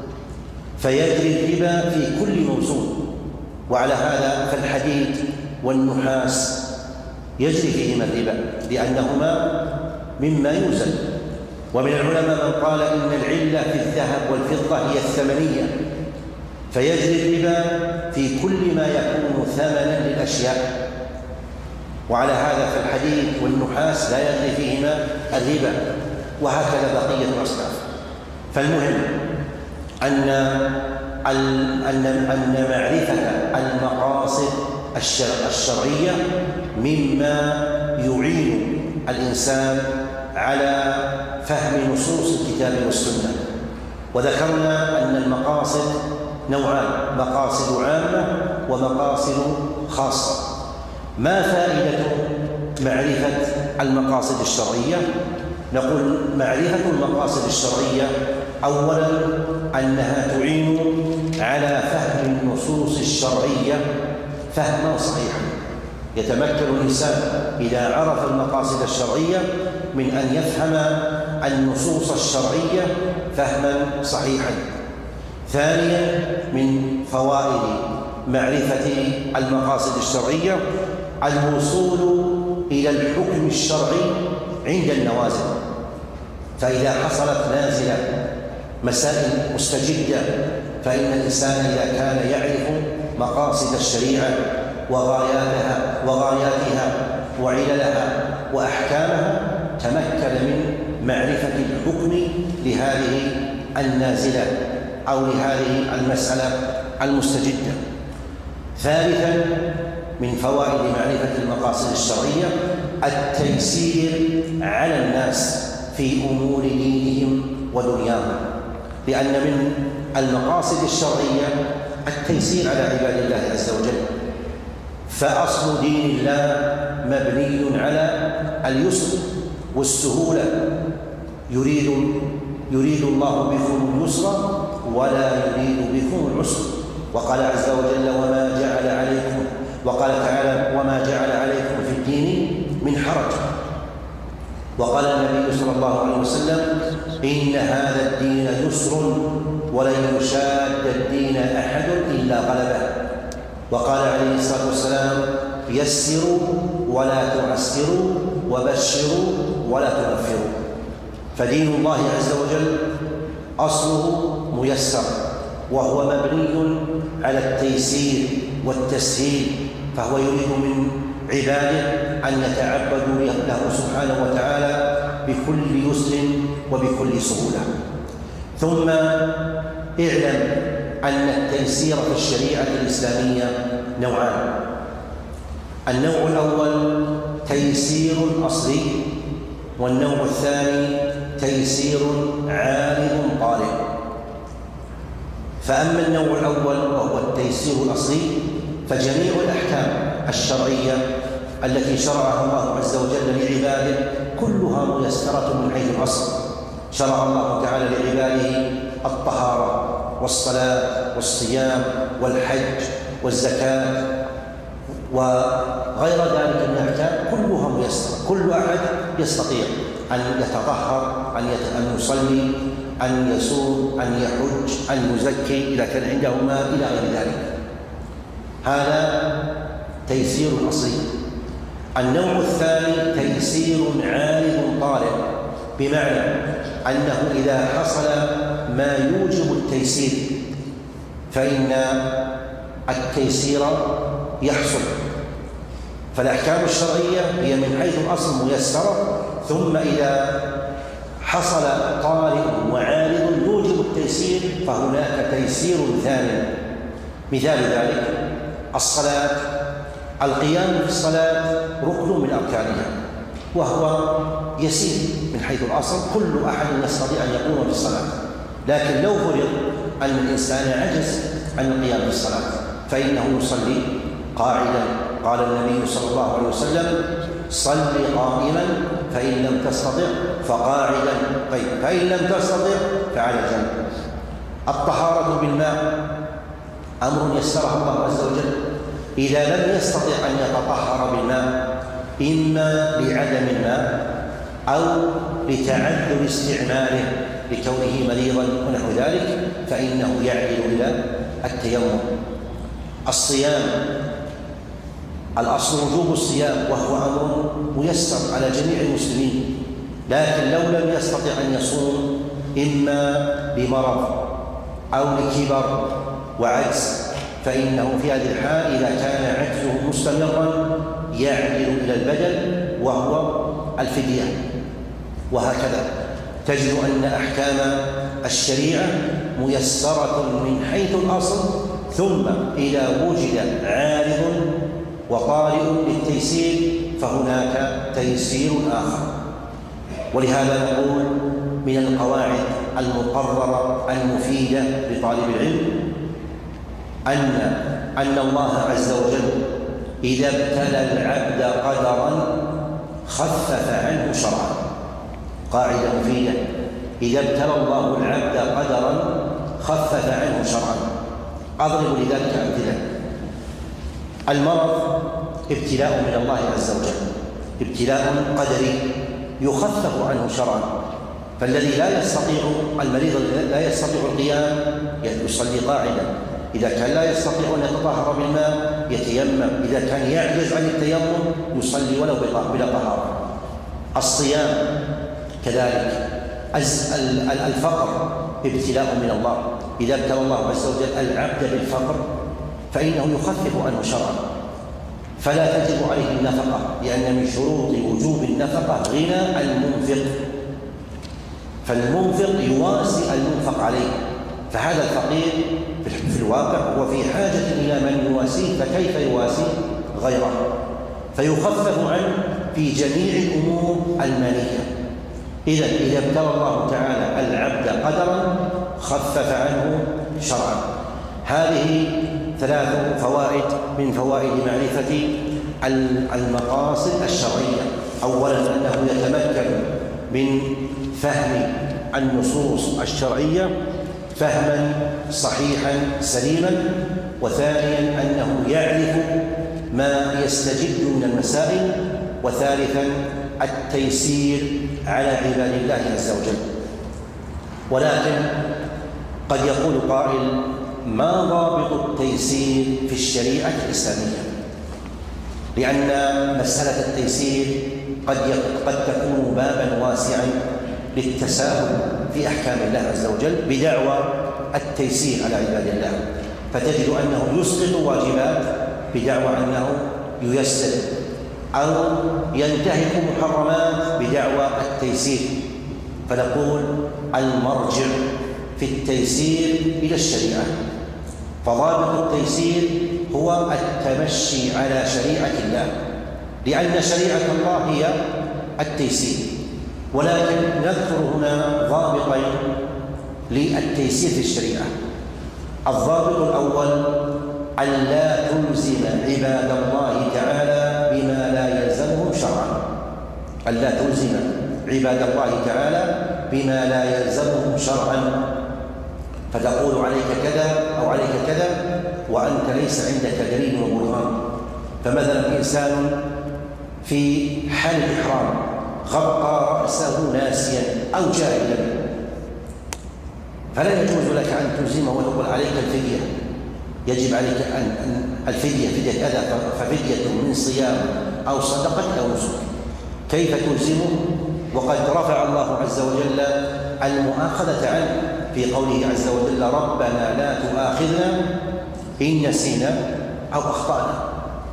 فيجري الربا في كل موزون، وعلى هذا فالحديد والنحاس يجري فيهما الربا لأنهما مما يوزن. ومن العلماء من قال إن العلة في الذهب والفضة هي الثمنية، فيجري الربا في كل ما يكون ثمنا للأشياء، وعلى هذا فالحديد والنحاس لا يجري فيهما الربا، وهكذا بقية الأصناف. فالمهم أن أن أن معرفة المقاصد الشرعية مما يعين الإنسان على فهم نصوص الكتاب والسنة. وذكرنا أن المقاصد نوعان: مقاصد عامة ومقاصد خاصة. ما فائدة معرفة المقاصد الشرعية؟ نقول معرفة المقاصد الشرعية أولا أنها تعين على فهم النصوص الشرعية فهما صحيحا. يتمكن الإنسان إذا عرف المقاصد الشرعية من أن يفهم النصوص الشرعية فهما صحيحا. ثانيا من فوائد معرفة المقاصد الشرعية الوصول إلى الحكم الشرعي عند النوازل. فإذا حصلت نازلة مسائل مستجدة، فإن الإنسان إذا كان يعرف مقاصد الشريعة وغاياتها وغاياتها وعللها وأحكامها تمكن من معرفة الحكم لهذه النازلة أو لهذه المسألة المستجدة. ثالثا من فوائد معرفة المقاصد الشرعية التيسير على الناس في أمور دينهم ودنياهم، لأن من المقاصد الشرعية التيسير على عباد الله عز وجل. فأصل دين الله مبني على اليسر والسهولة، يريد يريد الله بكم اليسر ولا يريد بكم العسر. وقال عز وجل: وما جعل عليكم وقال تعالى: وما جعل عليكم في الدين من حرج. وقال النبي صلى الله عليه وسلم: إن هذا الدين يسر ولن يشاد الدين أحد إلا غلبه. وقال عليه الصلاة والسلام: يسروا ولا تعسروا وبشروا ولا تنفروا. فدين الله عز وجل أصله ميسر، وهو مبني على التيسير والتسهيل، فهو يريد من عباده أن يتعبدوا له سبحانه وتعالى بكل يسر وبكل سهولة. ثم اعلم أن التيسير في الشريعة الإسلامية نوعان: النوع الأول تيسير أصلي، والنوع الثاني تيسير عارض طارئ. فأما النوع الأول وهو التيسير الأصلي فجميع الأحكام الشرعية التي شرعها الله عز وجل لعباده كلها ميسرة من حيث الأصل. شرع الله تعالى لعباده الطهارة والصلاة والصيام والحج والزكاة وغير ذلك من الأحكام كلها ميسرة. كل أحد يستطيع أن يتطهر، أن يصلي، أن يصوم، أن يحج، أن يزكي إذا كان عنده مال إلى غير ذلك. هذا تيسير أصلي. النوع الثاني تيسير عارض طارئ، بمعنى أنه إذا حصل ما يوجب التيسير فإن التيسير يحصل. فالأحكام الشرعية هي من حيث الأصل ميسرة، ثم إذا حصل طارئ وعارض يوجب التيسير فهناك تيسير ثاني. مثال ذلك الصلاة، القيام في الصلاة ركن من أركانها وهو يسير من حيث الأصل، كل أحد يستطيع أن يقوم بالصلاة، لكن لو فرض أن الإنسان عجز عن القيام بالصلاة فإنه يصلي قاعدا. قال النبي صلى الله عليه وسلم: صل قائما فإن لم تستطع فقاعدا، طيب فإن لم تستطع فعلى جنب. الطهارة بالماء أمر يسره الله عز وجل، إذا لم يستطع أن يتطهر بالماء إما لعدم الماء أو لتعذر استعماله لكونه مريضا ونحو ذلك فإنه يعدل إلى التيمم. الصيام، الأصل وجوب الصيام وهو أمر ميسر على جميع المسلمين، لكن لو لم يستطع أن يصوم إما لمرض أو لكبر وعجز فإنه في هذه الحال إذا كان عجزه مستمرا يعدل إلى البدل وهو الفدية. وهكذا تجد أن أحكام الشريعة ميسرة من حيث الأصل، ثم إذا وجد عارض وطارئ للتيسير فهناك تيسير آخر. ولهذا نقول من القواعد المقررة المفيدة لطالب العلم أن أن الله عز وجل إذا ابتلى العبد قدرا خفف عنه شرعا. قاعدة مفيدة: إذا ابتلى الله العبد قدرا خفف عنه شرعا. أضرب لذلك أمثلة. المرض ابتلاء من الله عز وجل، ابتلاء قدري يخفف عنه شرعا، فالذي لا يستطيع المريض لا يستطيع القيام يصلي قاعدا، إذا كان لا يستطيع أن يتطهر بالماء يتيمم، إذا كان يعجز عن التيمم يصلي ولو بلا طهارة. الصيام كذلك. الفقر ابتلاء من الله، إذا ابتلى الله عز وجل العبد بالفقر فإنه يخفف عنه شرعا، فلا تجب عليه النفقة، لأن من شروط وجوب النفقة غنى المنفق، فالمنفق يواسي المنفق عليه، فهذا الفقير في الواقع هو في حاجة إلى من يواسيه، فكيف يواسي غيره؟ فيخفف عنه في جميع الأمور المالية. إذا إذا ابتلى الله تعالى العبد قدرا خفف عنه شرعا. هذه ثلاث فوائد من فوائد معرفة المقاصد الشرعية. أولا أنه يتمكن من فهم النصوص الشرعية فهما صحيحا سليما، وثانيا أنه يعرف ما يستجد من المسائل، وثالثا التيسير على عباد الله عز وجل. ولكن قد يقول قائل: ما ضابط التيسير في الشريعة الإسلامية؟ لأن مسألة التيسير قد قد تكون بابا واسعا للتساهل في أحكام الله عز وجل بدعوى التيسير على عباد الله، فتجد أنه يسقط واجبات بدعوى أنه ييسر، أو ينتهك محرمات بدعوى التيسير. فنقول المرجع في التيسير إلى الشريعة، فضابط التيسير هو التمشي على شريعة الله، لأن شريعة الله هي التيسير. ولكن نذكر هنا ضابطين للتيسير في الشريعة. الضابط الأول أن لا تلزم عباد الله تعالى بما لا يلزمهم شرعا، أن لا تلزم عباد الله تعالى بما لا يلزمهم شرعا، فتقول عليك كذا أو عليك كذا وأنت ليس عندك دليل وبرهان. فمثلا إنسان في حال الإحرام غطى رأسه ناسيا أو جاهلا، فلا يجوز لك أن تلزمه ويقول عليك الفدية، يجب عليك أن الفدية فدية كذا، ففدية من صيام أو صدقة أو نسك. كيف تلزمه وقد رفع الله عز وجل المؤاخذة عنه في قوله عز وجل: ربنا لا تؤاخذنا إن نسينا أو أخطأنا.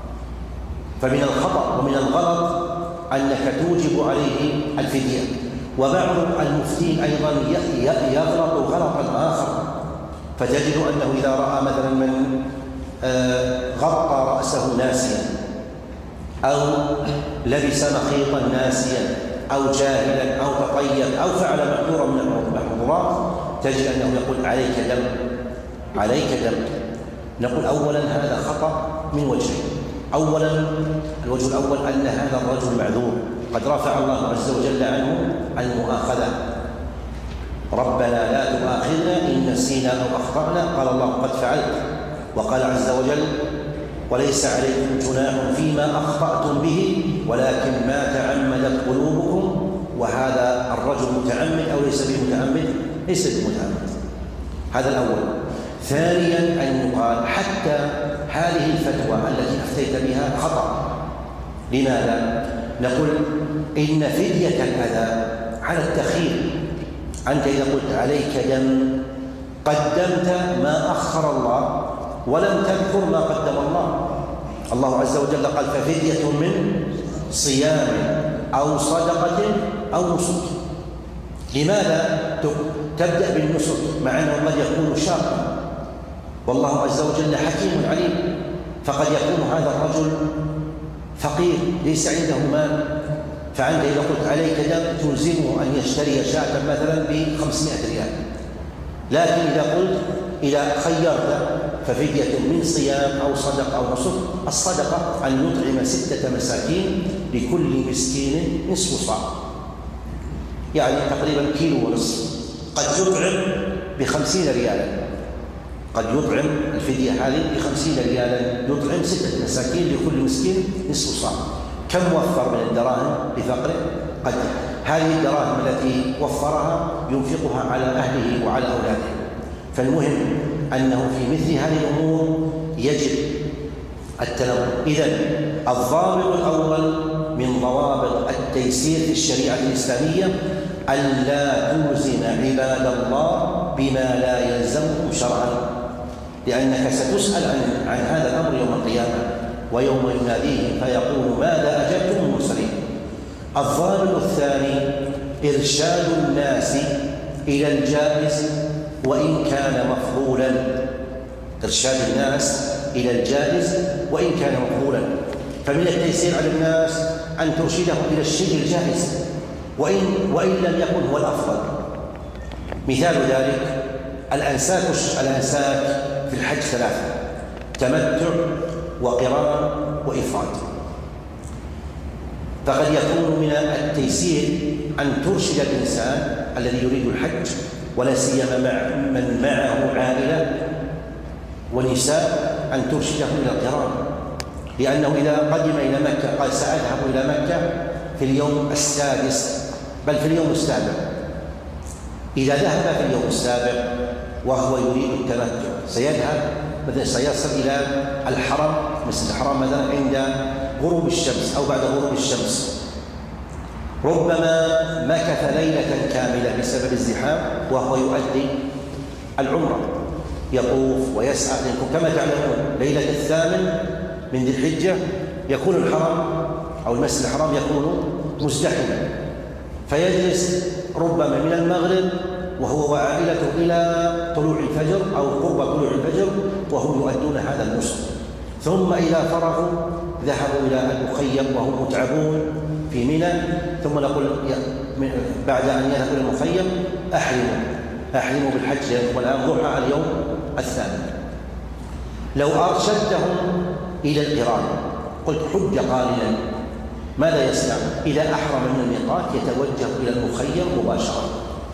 فمن الخطأ ومن الغلط أنك توجب عليه الفدية، وبعض المفتين أيضا يغلط غلطا آخر، فتجد أنه إذا رأى مثلا من غطى رأسه ناسيا أو لبس مخيطا ناسيا أو جاهلا أو تطيب أو فعل محظورا من المحظورات، تجد أنه يقول عليك دم عليك دم. نقول أولا هذا خطأ من وجهين. أولا الوجه الأول أن هذا الرجل معذور، قد رفع الله عز وجل عنه المؤاخذة، ربنا لا تؤاخذنا إن نسينا أو أخطأنا، قال الله قد فعلت، وقال عز وجل وليس عليكم جناح فيما أخطأتم به ولكن ما تعمدت قلوبكم، وهذا الرجل متعمد أو ليس بمتعمد؟ ليس بمتعمد. هذا الأول. ثانيا أن يقال حتى هذه الفتوى التي أفتيت بها خطأ. لماذا؟ نقول إن فدية الأذى على التخيير. أنت إذا قلت عليك دم قدمت ما أخر الله ولم تذكر ما قدم الله. الله عز وجل قال ففدية من صيام أو صدقة أو نسك. لماذا تبدأ بالنسك مع أنه قد يكون شاقا؟ والله عز وجل حكيم عليم، فقد يكون هذا الرجل فقير ليس عنده مال، فأنت إذا قلت عليك دم تلزمه أن يشتري شاة مثلا بخمسمائة ريال. لكن إذا قلت إذا خيرت ففدية من صيام أو صدقة أو نسك، الصدقة أن يطعم ستة مساكين لكل مسكين نصف صاع، يعني تقريبا كيلو ونصف. قد يطعم بخمسين ريالا، قد يطعم الفدية هذه بخمسين ريالا، يطعم ستة مساكين لكل مسكين نصف صاع. كم وفر من الدراهم بفقره؟ قد هذه الدراهم التي وفرها ينفقها على أهله وعلى أولاده. فالمهم أنه في مثل هذه الأمور يجب التنبه. إذن الضابط الأول من ضوابط التيسير في الشريعة الإسلامية أن لا تلزم عباد الله بما لا يلزمهم شرعا، لأنك ستسأل عن, عن هذا الأمر يوم القيامة، ويوم يناديهم فيقول ماذا أجبتم المرسلين. الضابط الثاني إرشاد الناس إلى الجائز وإن كان مفضولا، إرشاد الناس إلى الجائز وإن كان مفضولا. فمن التيسير على الناس أن ترشدهم إلى الشيء الجائز وإن, وإن لم يكن هو الأفضل. مثال ذلك الأنساك الأنساك في الحج ثلاثة: تمتع وقران وإفراد. فقد يكون من التيسير أن ترشد الإنسان الذي يريد الحج، ولا سيما مع من معه عائلة ونساء، أن ترشده إلى القران، لأنه إذا قدم إلى مكة قال سأذهب إلى مكة في اليوم السادس بل في اليوم السابع. إذا ذهب في اليوم السابع وهو يريد التمتع سيذهب مثلا سيصل إلى الحرم، مسجد الحرم مثلا عند غروب الشمس أو بعد غروب الشمس، ربما مكث ليلة كاملة بسبب الزحام وهو يؤدي العمرة، يطوف ويسعى. كما تعلمون ليلة الثامن من ذي الحجة يكون الحرم أو المسجد الحرام يكون مزدحما، فيجلس ربما من المغرب وهو وعائلته إلى طلوع الفجر أو قرب طلوع الفجر وهم يؤدون هذا النسك. ثم إذا فرغوا ذهبوا إلى المخيم وهم متعبون في منى، ثم نقول بعد أن يذهبوا إلى المخيم أحرموا أحرموا بالحج والآن ضحى اليوم الثامن. لو أرشدتهم إلى القران قلت حج قارنا ماذا يصنع؟ إذا أحرم من الميقات يتوجه إلى المخيم مباشرة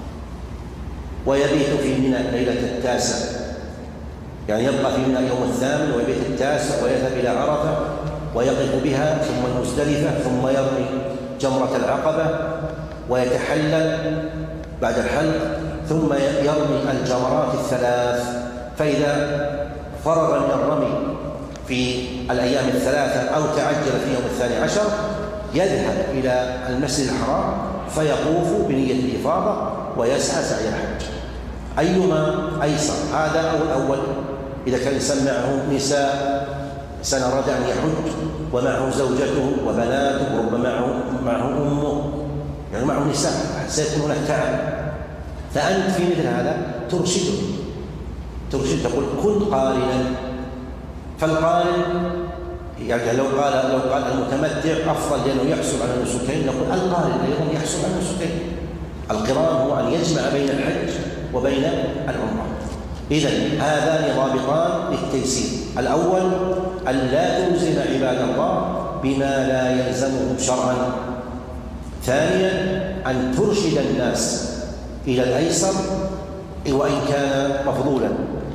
ويبيت في منى ليلة التاسع، يعني يبقى في منى يوم الثامن ويبيت التاسع ويذهب إلى عرفة ويقف بها ثم المزدلفة ثم يرمي جمرة العقبة ويتحلل بعد الحلق ثم يرمي الجمرات الثلاث. فإذا فرغ من الرمي في الأيام الثلاثة أو تعجل في يوم الثاني عشر يذهب إلى المسجد الحرام فيطوف بنية الإفاضة ويسعى سعي الحج. أيما أيسر، هذا أو الأول. إذا كان الإنسان معه نساء إنسان أراد أن يحج ومعه زوجته وبناته وربما معه, معه أمه يعني معه نساء سيكون هناك تعب، فأنت في مثل هذا ترشده ترشد تقول كن قارنا. فالقارن يعني لو قال لو قال المتمتع أفضل لأنه يحصل على النسكين، نقول القارن أيضا يحصل على النسكين. القران هو أن يجمع بين الحج وبين العمرة. إذن هذان ضابطان للتيسير: الأول أن لا تلزم عباد الله بما لا يلزمهم شرعا، ثانيا أن ترشد الناس إلى الأيسر وإن كان مفضولا.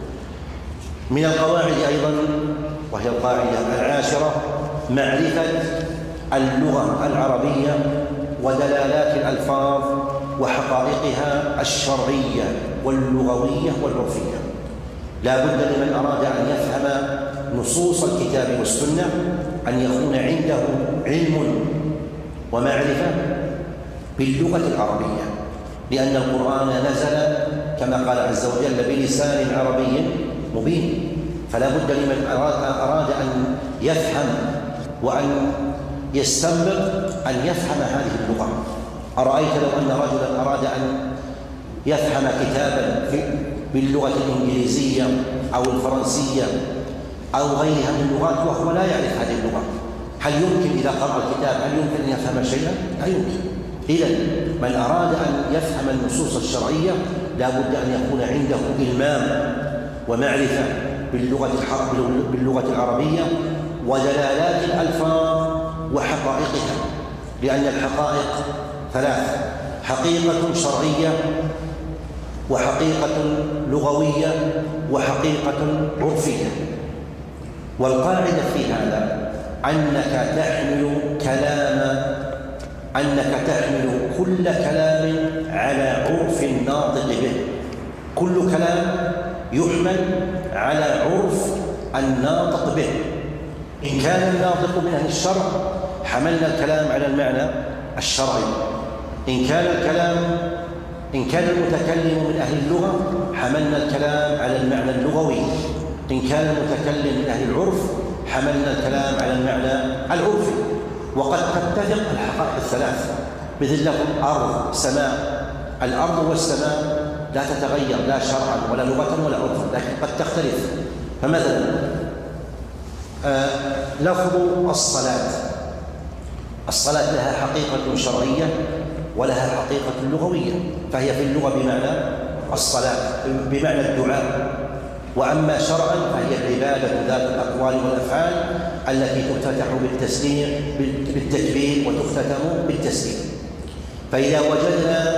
من القواعد أيضا وهي القاعدة العاشرة معرفة اللغة العربية ودلالات الألفاظ وحقائقها الشرعية واللغوية والعرفية. لا بد لمن أراد أن يفهم نصوص الكتاب والسنة أن يكون عنده علم ومعرفة باللغة العربية، لأن القرآن نزل كما قال عز وجل بلسان عربي مبين، فلا بد لمن أراد أن يفهم وأن يستنبط أن يفهم هذه اللغة. أرأيت لو أن رجلا أراد أن يفهم كتابا باللغة الإنجليزية أو الفرنسية أو غيرها من اللغات وهو لا يعرف هذه اللغة، هل يمكن إذا قرأ الكتاب هل يمكن أن يفهم شيئا؟ لا يمكن. إذن من أراد أن يفهم النصوص الشرعية لا بد أن يكون عنده إلمام ومعرفة باللغة باللغة العربية ودلالات الألفاظ وحقائقها، لأن الحقائق ثلاث: حقيقة شرعية وحقيقة لغوية وحقيقة عرفية. والقاعدة في هذا أنك تحمل كلام أنك تحمل كل كلام على عرف الناطق به. كل كلام يحمل على عرف الناطق به. إن كان الناطق من أهل الشرع حملنا الكلام على المعنى الشرعي، إن كان الكلام إن كان المتكلم من أهل اللغة حملنا الكلام على المعنى اللغوي، إن كان المتكلم من أهل العرف حملنا الكلام على المعنى العرفي. وقد تتفق الحقائق الثلاث، مثل لكم أرض سماء. الأرض والسماء لا تتغير لا شرعا ولا لغة ولا عرفا، لكن قد تختلف. فمثلا آه لفظ الصلاة الصلاة لها حقيقة شرعية ولها حقيقة لغوية، فهي في اللغة بمعنى الصلاة بمعنى الدعاء، وأما شرعا فهي العبادة ذات الأقوال والأفعال التي تفتتح بالتسليم بالتكبير وتختتم بالتسليم. فإذا وجدنا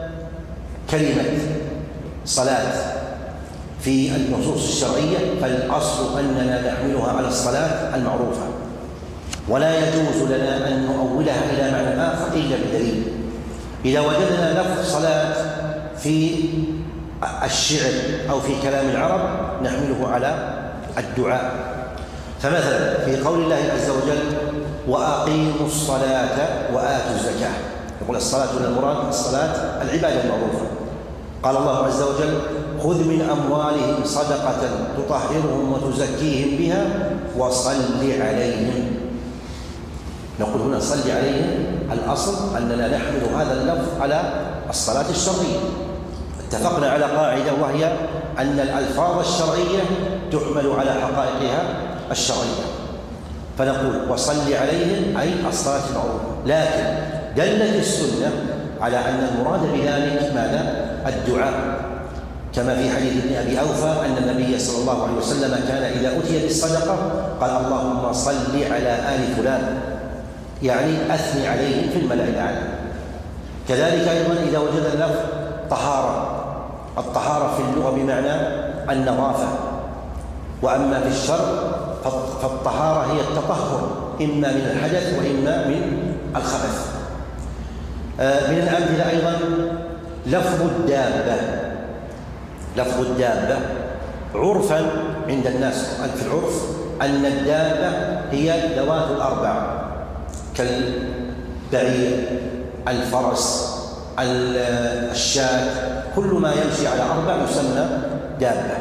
كلمة صلاة في النصوص الشرعية فالأصل أننا نحملها على الصلاة المعروفة، ولا يجوز لنا أن نؤولها إلى معنى آخر إلا بدليل. إذا وجدنا لفظ صلاة في الشعر أو في كلام العرب نحمله على الدعاء. فمثلا في قول الله عز وجل: وأقيموا الصلاة وآتوا الزكاة، يقول الصلاة من المراد الصلاة العبادة المعروفة. قال الله عز وجل: خذ من أموالهم صدقة تطهرهم وتزكيهم بها وصل عليهم. نقول هنا صل عليهم، الأصل أننا نحمل هذا اللفظ على الصلاة الشرعية. اتفقنا على قاعدة وهي أن الألفاظ الشرعية تحمل على حقائقها الشرعية، فنقول وصل عليهم أي الصلاة المعروفة. لكن دلت السنة على أن المراد بذلك ماذا؟ الدعاء، كما في حديث ابن أبي أوفى أن النبي صلى الله عليه وسلم كان إذا أتي بالصدقة قال: اللهم صل على آل فلان، يعني أثني عليهم في الملأ الأعلى. كذلك أيضا إذا وجد اللفظ طهارة، الطهارة في اللغة بمعنى النظافة، وأما في الشرع فالطهارة هي التطهر إما من الحدث وإما من الخبث. من الأمثلة أيضا لفظ الدابة. لفظ الدابة عرفا عند الناس في العرف أن الدابة هي ذوات الأربع كالبعير، الفرس، الشاة، كل ما يمشي على أربع يسمى دابة،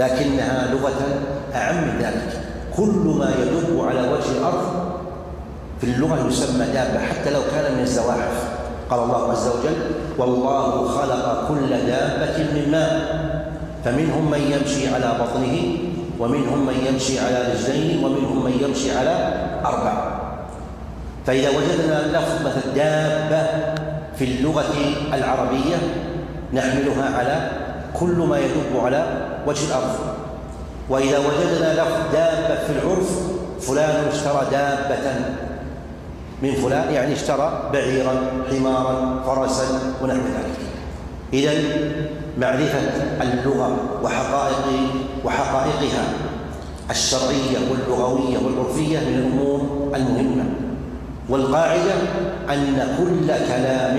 لكنها لغة أعم من ذلك. كل ما يدب على وجه الأرض في اللغة يسمى دابة حتى لو كان من الزواحف. قال الله عز وجل: والله خلق كل دابة من ماء فمنهم من يمشي على بطنه ومنهم من يمشي على رجلين ومنهم من يمشي على أربع. فإذا وجدنا لفظ مثل دابة في اللغة العربية نحملها على كل ما يدب على وجه الأرض. وإذا وجدنا لفظ دابة في العرف فلان اشترى دابة من فلان، يعني اشترى بعيرا، حمارا، فرسا ونحو ذلك. إذن معرفة اللغة وحقائق وحقائقها الشرعية واللغوية والعرفية من الأمور المهمة. والقاعدة أن كل كلام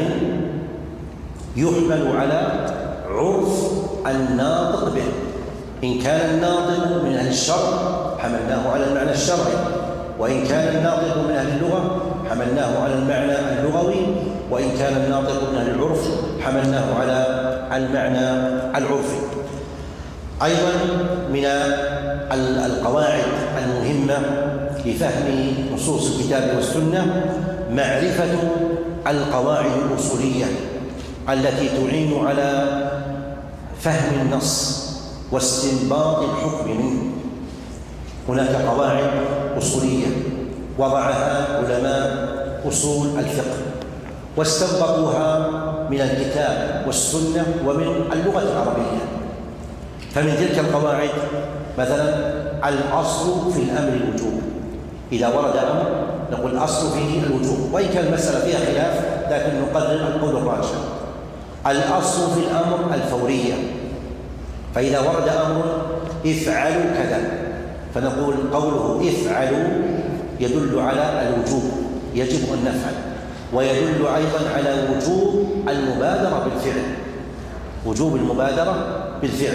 يحمل على عرف الناطق به. إن كان الناطق من أهل الشرع حملناه على المعنى الشرعي، وإن كان الناطق من أهل اللغة حملناه على المعنى اللغوي، وإن كان الناطق من أهل العرف حملناه على المعنى العرفي. أيضا من القواعد المهمة لفهم نصوص الكتاب والسنة معرفة القواعد الأصولية التي تعين على فهم النص واستنباط الحكم منه. هناك قواعد أصولية وضعها علماء أصول الفقه واستنبطوها من الكتاب والسنة ومن اللغة العربية. فمن تلك القواعد مثلا الأصل في الأمر الوجوب. إذا ورد أمر نقول الأصل فيه الوجوب، وإن كان المسألة فيها خلاف لكن نقرر القول الراجح. الأصل في الأمر الفورية، فإذا ورد أمر افعلوا كذا فنقول قوله افعلوا يدل على الوجوب، يجب أن نفعل، ويدل أيضا على وجوب المبادرة بالفعل، وجوب المبادرة بالفعل.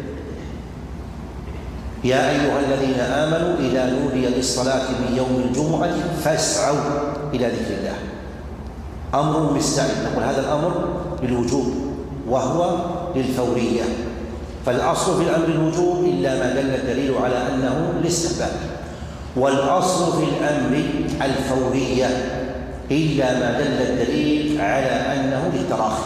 يا أيها الذين آمنوا إذا نودي للصلاة من يوم الجمعة فاسعوا إلى ذكر الله. أمر مستعد، نقول هذا الأمر بالوجوب وهو للفورية. فالأصل في الأمر الوجوب إلا ما دل الدليل على أنه للاستحباب، والأصل في الأمر الفورية إلا ما دل الدليل على أنه للتراخي.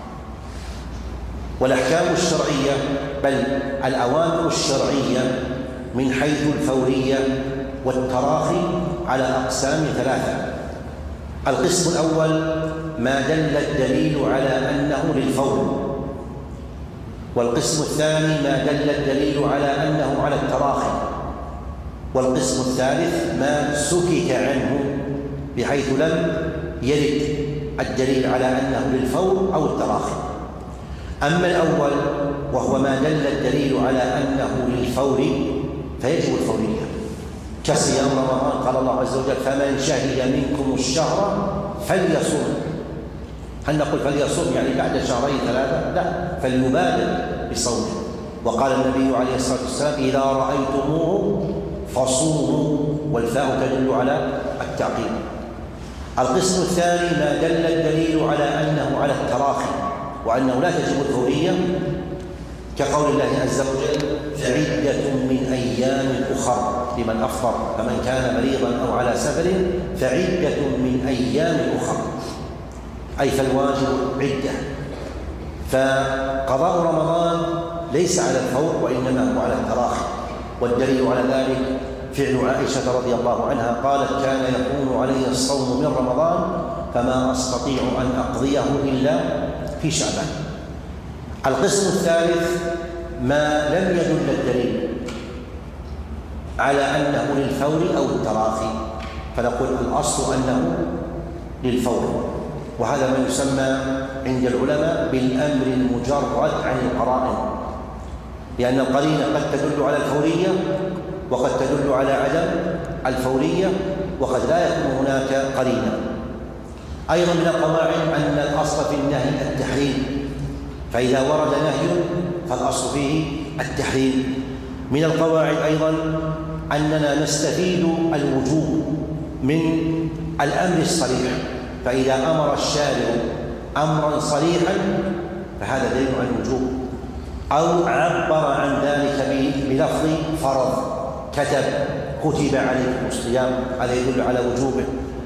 والأحكام الشرعية بل الأوامر الشرعية من حيث الفورية والتراخي على أقسام ثلاثة. القسم الأول ما دل الدليل على أنه للفور، والقسم الثاني ما دل الدليل على أنه على التراخي، والقسم الثالث ما سكت عنه بحيث لم يرد الدليل على أنه للفور أو التراخي. أما الأول وهو ما دل الدليل على أنه للفور فيجب الفورية، كصيام رمضان قال الله عز وجل فمن شهد منكم الشهر فليصوم. هل نقول فليصوم يعني بعد شهرين ثلاثة؟ لا، فليبادر بصومه. وقال النبي عليه الصلاة والسلام إذا رأيتموه فصوموا، والفاء تدل على التعقيب. القسم الثاني ما دل الدليل على أنه على التراخي وأنه لا تجب الفورية، كقول الله عز وجل فعدة من أيام أخر لمن أفطر فمن كان مريضا أو على سفر فعدة من أيام أخر، أي فالواجب عدة. فقضاء رمضان ليس على الفور وإنما هو على التراخي، والدليل على ذلك فعل عائشة رضي الله عنها قالت كان يكون علي الصوم من رمضان فما أستطيع أن أقضيه إلا في شعبان. القسم الثالث ما لم يدل الدليل على أنه للفور أو التراخي، فنقول الأصل أنه للفور، وهذا ما يسمى عند العلماء بالأمر المجرد عن القرائن، لأن القرينة قد تدل على الفورية وقد تدل على عدم الفورية وقد لا يكون هناك قرينة. أيضا من القواعد أن الأصل في النهي التحريم، فإذا ورد نهي فالأصل فيه التحريم. من القواعد أيضا أننا نستفيد الوجوب من الأمر الصريح، فإذا أمر الشارع أمرا صريحا فهذا دليل على الوجوب، أو عبر عن ذلك بلفظ فرض كتب كتب عليكم الصيام، هذا يدل على وجوبه.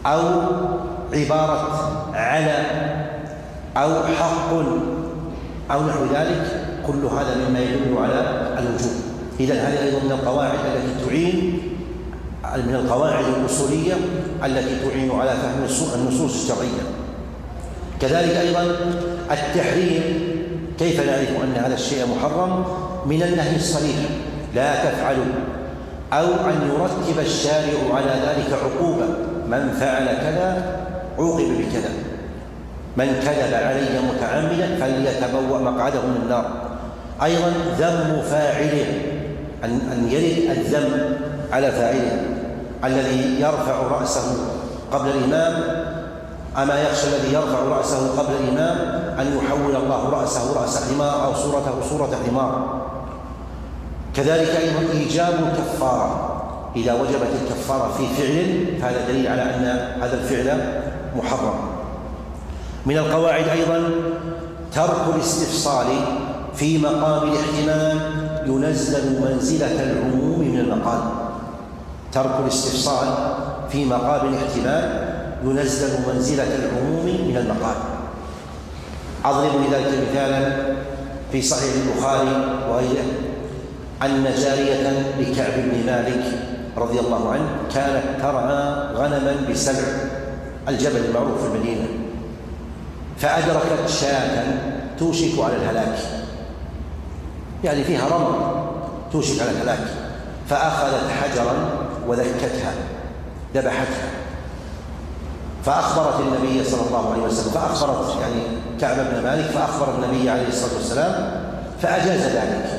أو عبارة على أو حق أو نحو ذلك، كل هذا مما يدل على الوجوب. إذن هذه أيضا من القواعد التي تعين من القواعد الأصولية التي تعين على فهم النصوص الشرعية. كذلك أيضا التحريم، كيف نعرف أن هذا الشيء محرم؟ من النهي الصريح لا تفعلوا، أو أن يرتب الشارع على ذلك عقوبة، من فعل كذا عوقب بكذا، من كذب علي متعمدا فليتبوأ مقعده من النار. أيضا ذم فاعله، أن يرد الذم على فاعله الذي يرفع رأسه قبل الإمام، أما يخشى الذي يرفع رأسه قبل الإمام أن يحول الله رأسه رأس حمار أو صورته صورة حمار. كذلك أيضا إيجاب الكفارة، إذا وجبت الكفارة في فعل فهذا دليل على أن هذا الفعل محرم. من القواعد أيضا ترك الاستفصال في مقام الاحتمال ينزل منزلة العموم من المقال. ترك الاستفصال في مقام الاحتمال ينزل منزلة العموم من المقال. أضرب لذلك مثالا في صحيح البخاري وغيره أن جارية لكعب بن مالك رضي الله عنه كانت ترعى غنما بسلع، الجبل المعروف في المدينة، فأدركت شاة توشك على الهلاك، يعني فيها رمل توشك على الهلاك، فأخذت حجرا وذكتها ذبحتها، فأخبرت النبي صلى الله عليه وسلم، فأخبرت يعني كعب بن مالك فأخبر النبي عليه الصلاة والسلام فأجاز ذلك،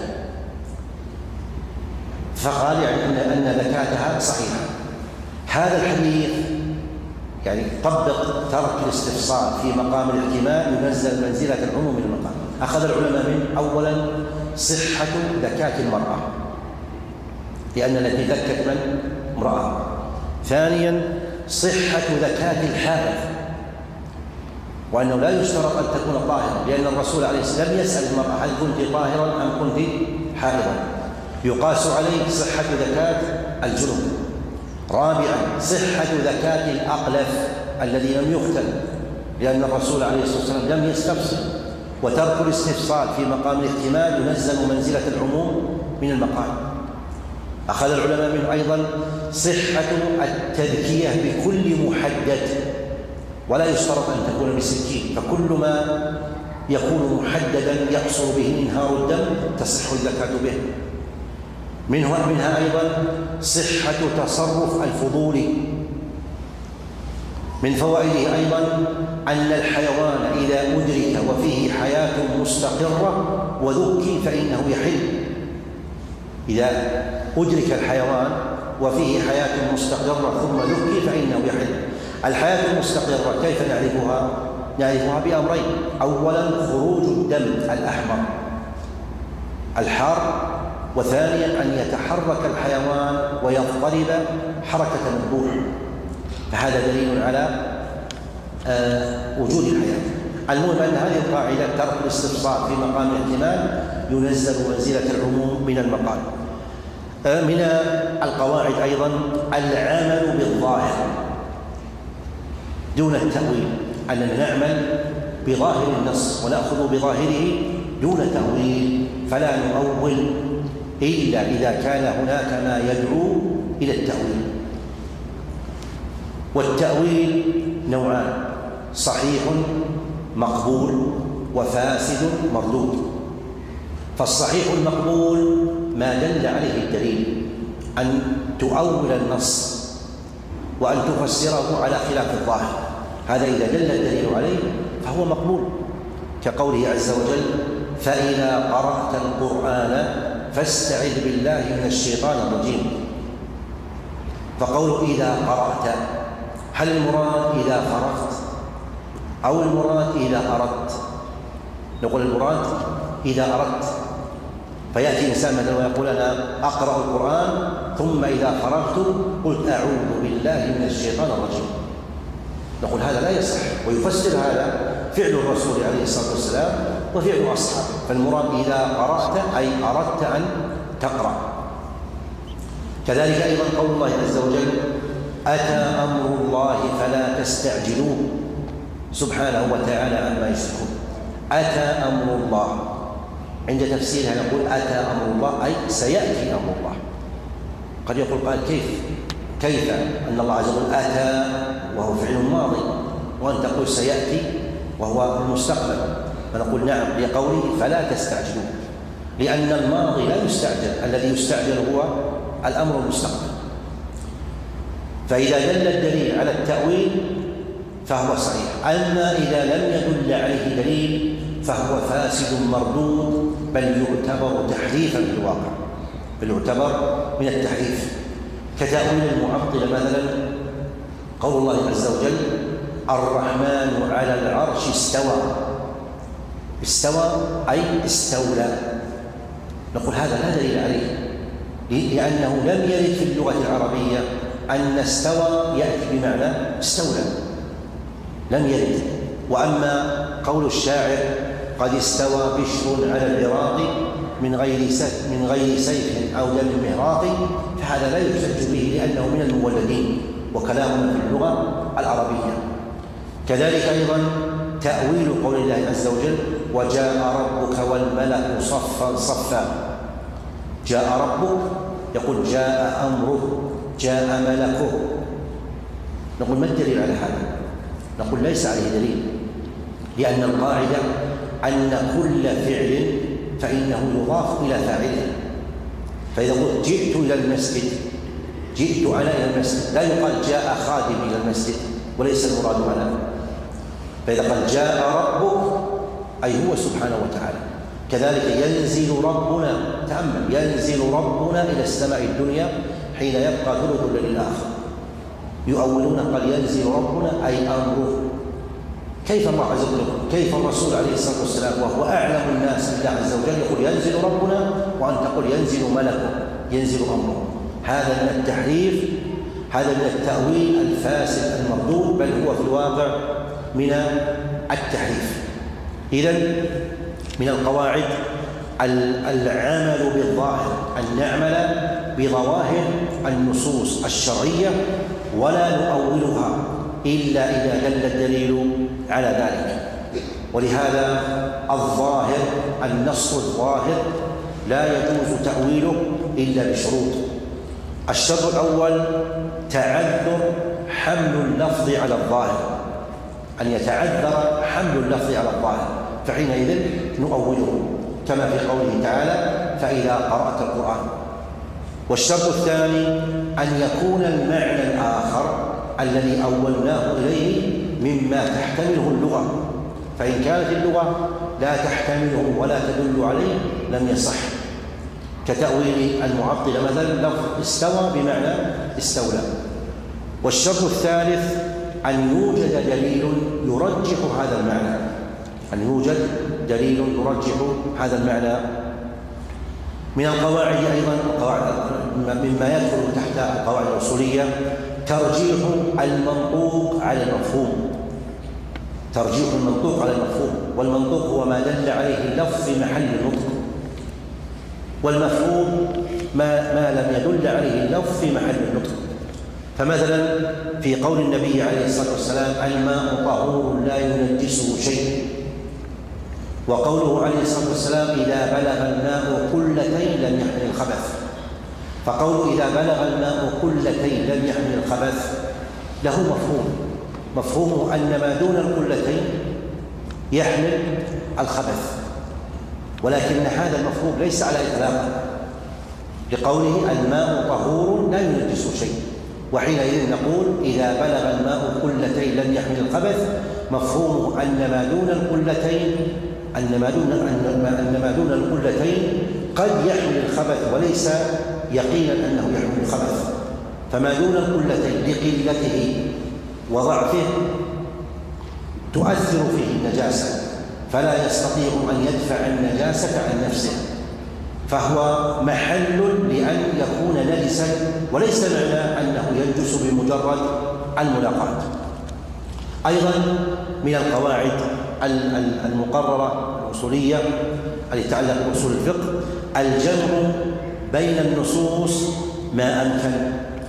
فقال يعني أن أن ذكاتها صحيحة. هذا الحديث يعني طبق ترك الاستفصال في مقام الاحتمال ينزل منزلة العموم من المقام. أخذ العلماء من أولا صحة ذكاة المرأة، لأن التي ذكت من امرأة. ثانيا صحة ذكاة الحائض، وأنه لا يشترط أن تكون طاهرة، لأن الرسول عليه الصلاة والسلام يسأل المرأة هل كنت طاهرا أم كنت حائضا، يقاس عليه صحة ذكاة الجنوب. رابعا صحة ذكاة الأقلف الذي لم يختل، لأن الرسول عليه الصلاة والسلام لم يستفصل، وترك الاستفصال في مقام الاحتمال ينزل منزلة العموم من المقال. أخذ العلماء منه أيضا صحة التذكية بكل محدد، ولا يشترط أن تكون بسكين، فكل ما يكون محددا يحصل به إنهار الدم تصح الزكاة به. منها, منها أيضا صحة تصرف الفضول. من فوائده أيضا أن الحيوان إذا أدرك وفيه حياة مستقرة وذكي فإنه يحل. إذا أدرك الحيوان وفيه حياة مستقرة ثم ذكي فإنه يحل. الحياة المستقرة كيف نعرفها؟ نعرفها بأمرين: أولا خروج الدم الأحمر الحار، وثانيا أن يتحرك الحيوان ويضطرب حركة مذبوح، فهذا دليل على آه وجود الحياة. المهم أن هذه القاعدة ترك الاستفصال في مقام الاحتمال ينزل منزلة العموم من المقال. آه من القواعد أيضا العمل بالظاهر دون التأويل، أننا نعمل بظاهر النص ونأخذ بظاهره دون تأويل، فلا نؤول إلا إذا كان هناك ما يدعو إلى التأويل. والتأويل نوعان: صحيح مقبول وفاسد مردود. فالصحيح المقبول ما دل عليه الدليل، أن تؤول النص وأن تفسره على خلاف الظاهر، هذا إذا دل الدليل عليه فهو مقبول، كقوله عز وجل: فإذا قرأت القرآن فاستعذ بالله من الشيطان الرجيم. فقوله إذا قرأت، هل المراد إذا فرغت أو المراد إذا أردت؟ نقول المراد إذا أردت، فيأتي إنسان مثلا ويقول أنا أقرأ القرآن ثم إذا فرغت قلت أعوذ بالله من الشيطان الرجيم، نقول هذا لا يصح. ويفسر هذا فعل الرسول عليه الصلاة والسلام وفعل أصحابه. فالمراد إذا قرأت أي أردت أن تقرأ. كذلك أيضا قول الله عز وجل: أتى أمر الله فلا تستعجلوه سبحانه وتعالى عما يشركون. أتى أمر الله، عند تفسيرها نقول أتى أمر الله أي سيأتي أمر الله. قد يقول قال كيف كيف أن الله عز وجل أتى وهو فعل ماضي، وأن تقول سيأتي وهو المستقبل، فنقول نعم لقوله فلا تستعجلوه، لأن الماضي لا يستعجل، الذي يستعجل هو الأمر المستقبل. فإذا دل الدليل على التأويل فهو صحيح، أما إذا لم يدل عليه دليل فهو فاسد مردود، بل يعتبر تحريفا في الواقع، بل يعتبر من التحريف، كتأويل المعطلة مثلا قول الله عز وجل الرحمن على العرش استوى. استوى أي استولى، نقول هذا لا دليل عليه، لأنه لم يرد في اللغة العربية أن استوى يأتي بمعنى استولى، لم يرد. وأما قول الشاعر قد استوى بشر على العراق من غير سيف من غير سيف أو دم مهراق، فهذا لا يحتج به لأنه من المولدين وكلامنا في اللغة العربية. كذلك أيضا تأويل قول الله عز وجل وجاء ربك والملك صفا صفا. جاء ربك يقول جاء أمره جاء ملكه، نقول ما الدليل على هذا؟ نقول ليس عليه دليل، لأن القاعدة أن كل فعل فإنه يضاف إلى فاعله. فإذا قلت جئت إلى المسجد، جئت أنا إلى المسجد، لا يقال جاء خادم إلى المسجد وليس المراد أنا. فإذا قال جاء ربك أي هو سبحانه وتعالى. كذلك ينزل ربنا، تأمل، ينزل ربنا إلى السماء الدنيا حين يبقى ثلث الليل الآخر. يؤولون قال ينزل ربنا أي أمره. كيف الله عز وجل، كيف الرسول عليه الصلاة والسلام وهو أعلم الناس بالله عز وجل يقول ينزل ربنا، وأن تقول ينزل ملكه ينزل أمره؟ هذا من التحريف، هذا من التأويل الفاسد المردود، بل هو في الواقع من التحريف. إذن من القواعد العمل بالظاهر، أن نعمل بظواهر النصوص الشرعية ولا نؤولها إلا إذا دل الدليل على ذلك. ولهذا الظاهر، النص الظاهر لا يجوز تأويله إلا بشروط. الشرط الأول تعذر حمل اللفظ على الظاهر، أن يتعذر حمل اللفظ على الظاهر، فحينئذ نؤوله كما في قوله تعالى فإذا قرأت القرآن. والشرط الثاني أن يكون المعنى الآخر الذي أولناه إليه مما تحتمله اللغة، فإن كانت اللغة لا تحتمله ولا تدل عليه لم يصح، كتأويل المعطلة مثلا لفظ استوى بمعنى استولى. والشرط الثالث أن يوجد دليل يرجح هذا المعنى، أن يوجد دليل يرجح هذا المعنى. من القواعد أيضا القواعد مما يدخل تحت القواعد الأصولية ترجيح المنطوق على المفهوم، ترجيح المنطوق على المفهوم. والمنطوق هو ما دل عليه اللفظ في محل النطق، والمفهوم ما, ما لم يدل عليه اللفظ في محل النطق. فمثلا في قول النبي عليه الصلاة والسلام الماء طهور لا ينجسه شيء، وقوله عليه الصلاة والسلام إذا بلغ الماء قلتين لم يحمل الخبث. فقوله إذا بلغ الماء قلتين لم يحمل الخبث له مفهوم، مفهومه أن ما دون القلتين يحمل الخبث، ولكن هذا المفهوم ليس على إطلاقه، لقوله الماء طهور لا ينجسه شيء. وحينئذ نقول إذا بلغ الماء قلتين لم يحمل الخبث، مفهومه أن ما دون القلتين أن ما دون أن ما دون القلتين قد يحمل الخبث، وليس يقينا أنه يحمل الخبث. فما دون القلتين لقلته وضعفه تؤثر فيه النجاسة، فلا يستطيع أن يدفع النجاسة عن نفسه، فهو محل لأن يكون نجسا، وليس معنى أنه ينجس بمجرد الملاقاة. أيضا من القواعد المقررة الأصولية التي تتعلق بأصول الفقه الجمع بين النصوص ما أمكن،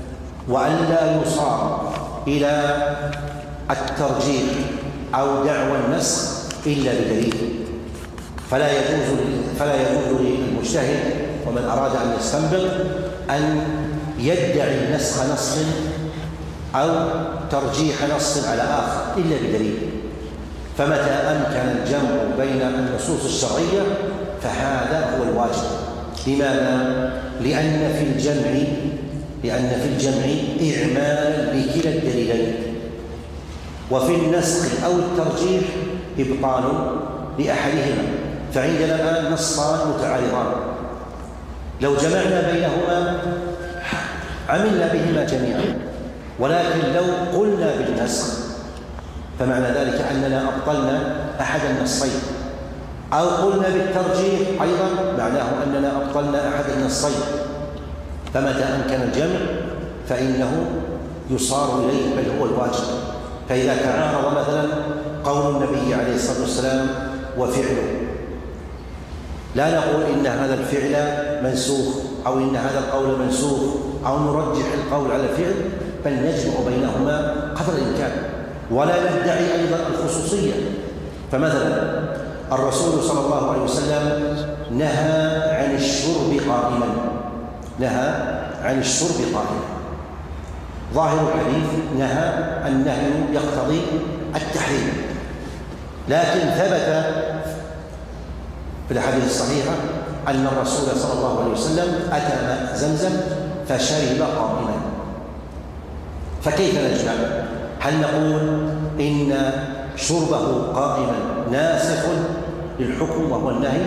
وألا يصار إلى الترجيح أو دعوى النسخ إلا بدليل. فلا يجوز فلا يجوز للمجتهد ومن أراد أن يستنبط أن يدعي نسخ نص أو ترجيح نص على آخر إلا بدليل. فمتى أمكن الجمع بين النصوص الشرعية فهذا هو الواجب. لماذا؟ لأن في الجمع لأن في الجمع إعمالا لكلا الدليلين، وفي النسخ أو الترجيح إبطال لأحدهما. فعندنا الآن نصان متعارضان، لو جمعنا بينهما عملنا بهما جميعا، ولكن لو قلنا بالنسخ فمعنى ذلك أننا أبطلنا أحد النصين، أو قلنا بالترجيح أيضا معناه أننا أبطلنا أحد النصين. فمتى أمكن الجمع فإنه يصار إليه بل هو الواجب. فإذا تعارض مثلا قول النبي عليه الصلاة والسلام وفعله، لا نقول إن هذا الفعل منسوخ أو إن هذا القول منسوخ أو نرجح القول على الفعل، بل نجمع بينهما قدر الإمكان، ولا ندعي أيضا الخصوصية. فمثلا الرسول صلى الله عليه وسلم نهى عن الشرب قائما نهى عن الشرب قائما ظاهر الحديث نهى النهي يقتضي التحريم، لكن ثبت في الأحاديث الصحيحة أن الرسول صلى الله عليه وسلم أتى ماء زمزم فشرب قائما. فكيف نجمع؟ هل نقول إن شربه قائما ناسخ للحكم وهو النهي،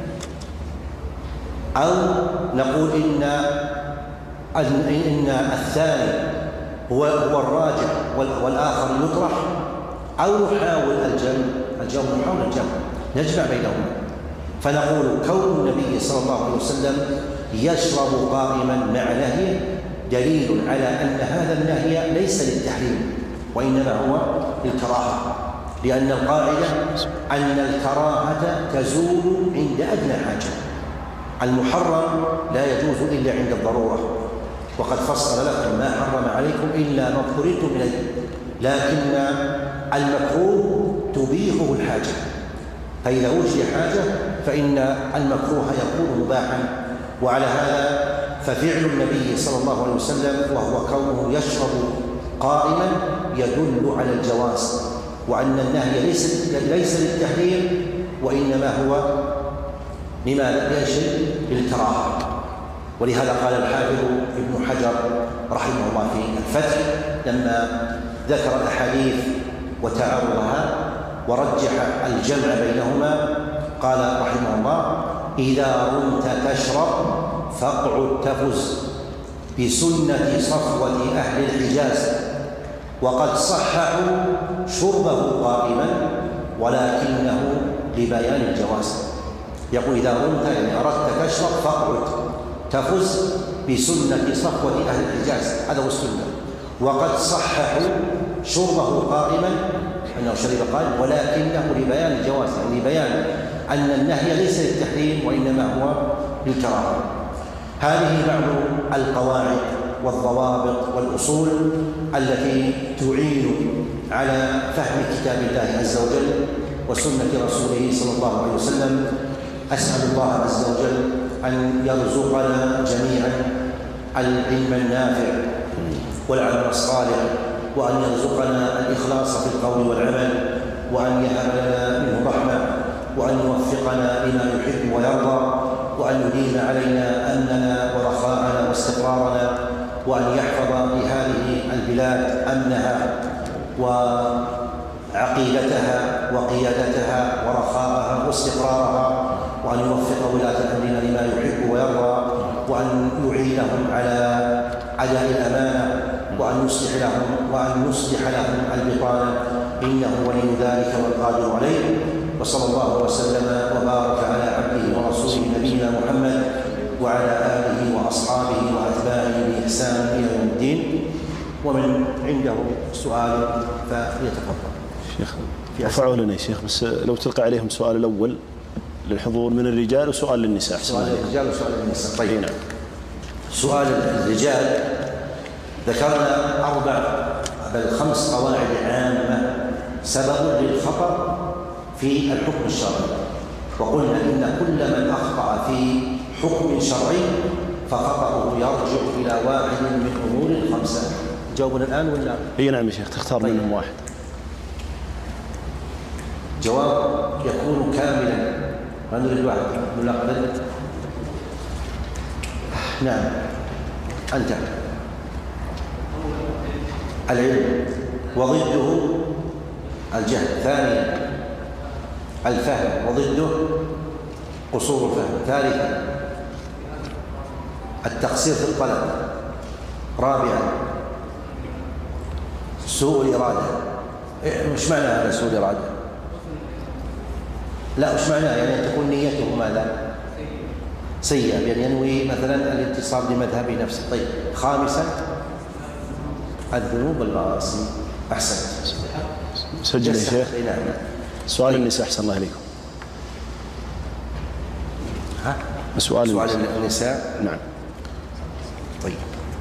أو نقول إن إن الثاني هو هو الراجح والآخر يطرح، أو نحاول الجمع الجمع نحاول الجمع نجمع بينهما. فنقول كون النبي صلى الله عليه وسلم يشرب قائما مع نهيه دليل على أن هذا النهي ليس للتحريم وإنما هو للكراهة، لأن القاعدة أن الكراهة تزول عند أدنى حاجة. المحرم لا يجوز إلا عند الضرورة، وقد فصل لكم ما حرم عليكم إلا ما اضطررتم إليه، لكن المكروه تبيحه الحاجة. فإذا وجد حاجة فإن المكروه يكون مباحا. وعلى هذا ففعل النبي صلى الله عليه وسلم وهو كونه يشرب قائما يدل على الجواز، وأن النهي ليس ليس للتحريم وإنما هو لما لا شيء للكراهة. ولهذا قال الحافظ ابن حجر رحمه الله في الفتح لما ذكر الأحاديث وتعارضها ورجح الجمع بينهما قال رحمه الله: إذا رمت تشرب فاقعد تفز بسنة صفوة أهل الحجاز، وقد صححوا شربه قائما ولكنه لبيان الجواز. يقول إذا رمت يعني أردت تشرب فاقعد تفز بسنة صفوة أهل الحجاز، هذا هو السنة. وقد صححوا شربه قائما أنه شرب قائما ولكنه لبيان الجواز، يعني لبيان أن النهي ليس للتحريم وإنما هو للكراهة. هذه بعض القواعد والضوابط والأصول التي تعين على فهم كتاب الله عز وجل وسنة رسوله صلى الله عليه وسلم. أسأل الله عز وجل أن يرزقنا جميعا العلم النافع والعمل الصالح، وأن يرزقنا الإخلاص في القول والعمل، وأن يهب لنا منه رحمة، وأن يوفقنا لما يحب ويرضى، وأن يديم علينا أمننا ورخاءنا واستقرارنا، وأن يحفظ لهذه البلاد أمنها وعقيدتها وقيادتها ورخاءها واستقرارها، وأن يوفق ولاة أمرنا لما يحب ويرضى، وأن يعينهم على أداء الأمانة، وأن يصلح لهم وأن يصلح لهم البطانة، إنه ولي ذلك والقادر عليه. وصلى الله وسلم وبارك على عبده ورسوله نبينا محمد وعلى آله وأصحابه وأتباعه بإحسان إلى يوم الدين. ومن عنده سؤال فليتفضل. شيخ رفعوا لنا يا شيخ، بس لو تلقى عليهم سؤال الأول للحضور من الرجال وسؤال للنساء. سؤال للرجال وسؤال للنساء. طيب. نعم. سؤال الرجال ذكرنا أربع بل خمس قواعد عامة سبب للخطأ في الحكم الشرعي، وقلنا إن كل من أخطأ في حكم شرعي فخطأه يرجع إلى واحد من أمور الخمسة. جاوبنا الآن ولا؟ اي نعم يا شيخ، تختار طيب. منهم واحد. جواب يكون كاملا، ما نريد واحد نلقب. نعم أنت. العلم وضده الجهل. ثانيا الفهم وضده قصور الفهم. ثالثا التقصير في الطلب. رابعا سوء الإرادة. مش معنى هذا سوء الإرادة؟ لا، مش معناه يعني أن تكون نيته ماذا؟ سيئة، يعني ينوي مثلا الانتصاب لمذهب نفسه. طيب خامسا الذنوب والمعاصي. أحسنت. سجل يا شيخ. سؤال النساء. أحسن الله إليكم. ها؟ سؤال, سؤال النساء. النساء. نعم. طيب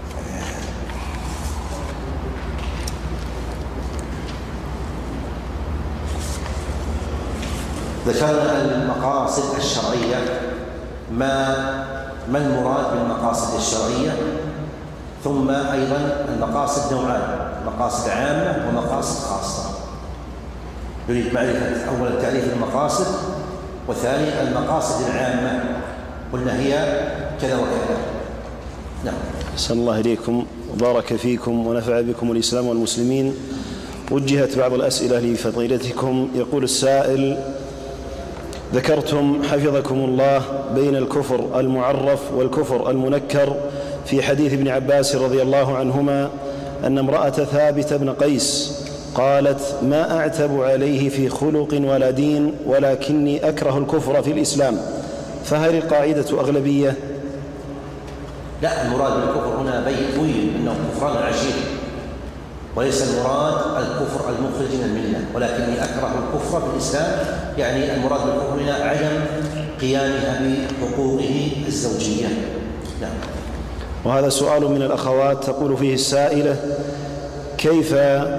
ذكرنا المقاصد الشرعية. ما ما المراد بالمقاصد الشرعية؟ ثم أيضا المقاصد نوعان، مقاصد عامة ومقاصد خاصة. نريد معرفة أولا تعريف المقاصد، وثانيا المقاصد العامة قلنا هي كذا وكذا. نعم. أحسن الله إليكم وبارك فيكم ونفع بكم الإسلام والمسلمين. وجهت بعض الأسئلة لفضيلتكم. يقول السائل: ذكرتم حفظكم الله بين الكفر المعرف والكفر المنكر في حديث ابن عباس رضي الله عنهما أن امرأة ثابت بن قيس قالت: ما أعتب عليه في خلق ولا دين، ولكني أكره الكفر في الإسلام، فهل القاعدة أغلبية؟ لا، المراد بالكفر هنا بين أنه كفران عشير، وليس المراد الكفر المخرج من الملة، ولكني أكره الكفر في الإسلام، يعني المراد بالكفر هنا عدم قيامها بحقوقه الزوجية. نعم. وهذا سؤال من الأخوات تقول فيه السائلة: كيف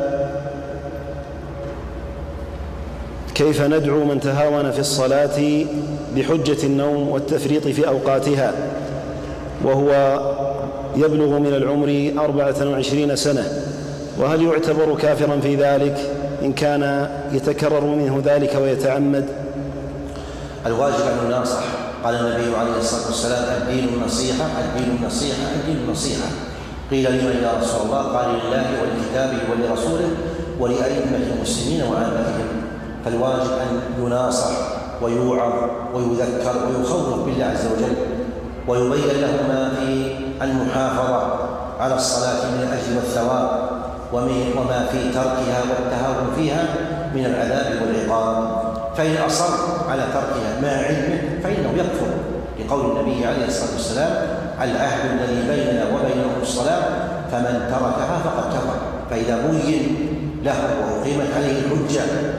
كيف ندعو من تهاون في الصلاة بحجة النوم والتفريط في أوقاتها وهو يبلغ من العمر أربعة وعشرين سنة، وهل يعتبر كافرا في ذلك إن كان يتكرر منه ذلك ويتعمد؟ الواجب أن نناصح. قال النبي عليه الصلاة والسلام: الدين النصيحة، الدين النصيحة، الدين النصيحة. قيل: لمن يا رسول الله؟ قال: لله ولكتابه ولرسوله ولأئمة المسلمين وعامتهم. فالواجب أن يناصح ويوعظ ويذكر ويخوف بالله عز وجل، ويبين له ما في المحافظة على الصلاة من الأجر والثواب، وما في تركها والتهاون فيها من العذاب والعقاب. فإن أصر على تركها مع علمه فإنه يكفر، لقول النبي عليه الصلاة والسلام: العهد الذي بيننا وبينهم الصلاة، فمن تركها فقد كفر. فإذا بين له وأقيمت عليه الحجة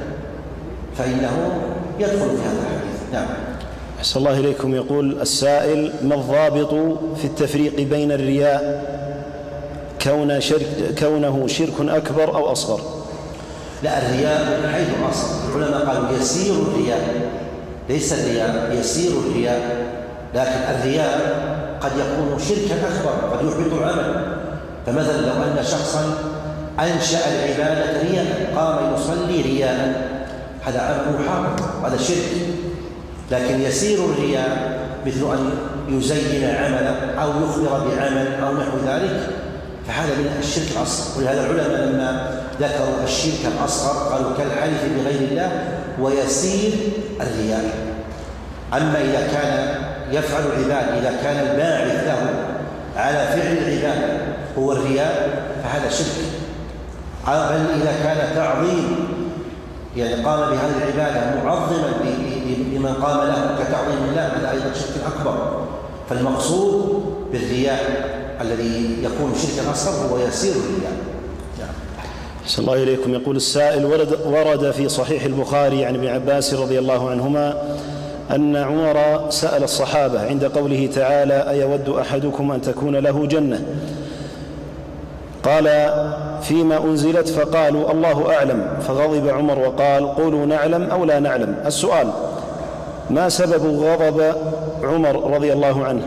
فإنه يدخل في هذا الحديث. نعم. أحسن الله إليكم. يقول السائل: ما الضابط في التفريق بين الرياء كون شرك كونه شرك أكبر أو أصغر؟ لا، الرياء من حيث الأصل العلماء قالوا يسير الرياء، ليس الرياء، يسير الرياء. لكن الرياء قد يكون شركا أكبر، قد يحبط العمل. فمثلا لو أن شخصا أنشأ العبادة رياء، قام يصلي رياء، هذا عمل محرم، هذا شرك. لكن يسير الرياء مثل أن يزين عملا أو يخبر بعمل أو نحو ذلك، فهذا من الشرك الأصغر. ولهذا العلماء لما ذكروا الشرك الأصغر قالوا كالحلف بغير الله ويسير الرياء. أما إذا كان يفعل العباد، إذا كان الباعث له على فعل العباد هو الرياء فهذا شرك. بل إذا كان تعظيم، يعني قام بهذه العبادة معظما لمن قام له كتعظيم الله، هذا أيضا شرك أكبر. فالمقصود بالرياء الذي يكون شركا أصغر هو يسير الرياء. أحسن الله إليكم. يقول السائل: ورد في صحيح البخاري عن ابن عباس رضي الله عنهما أن عمر سأل الصحابة عند قوله تعالى: أيود أحدكم أن تكون له جنة قال فيما أنزلت فقالوا الله أعلم، فغضب عمر وقال قولوا نعلم أو لا نعلم. السؤال: ما سبب غضب عمر رضي الله عنه؟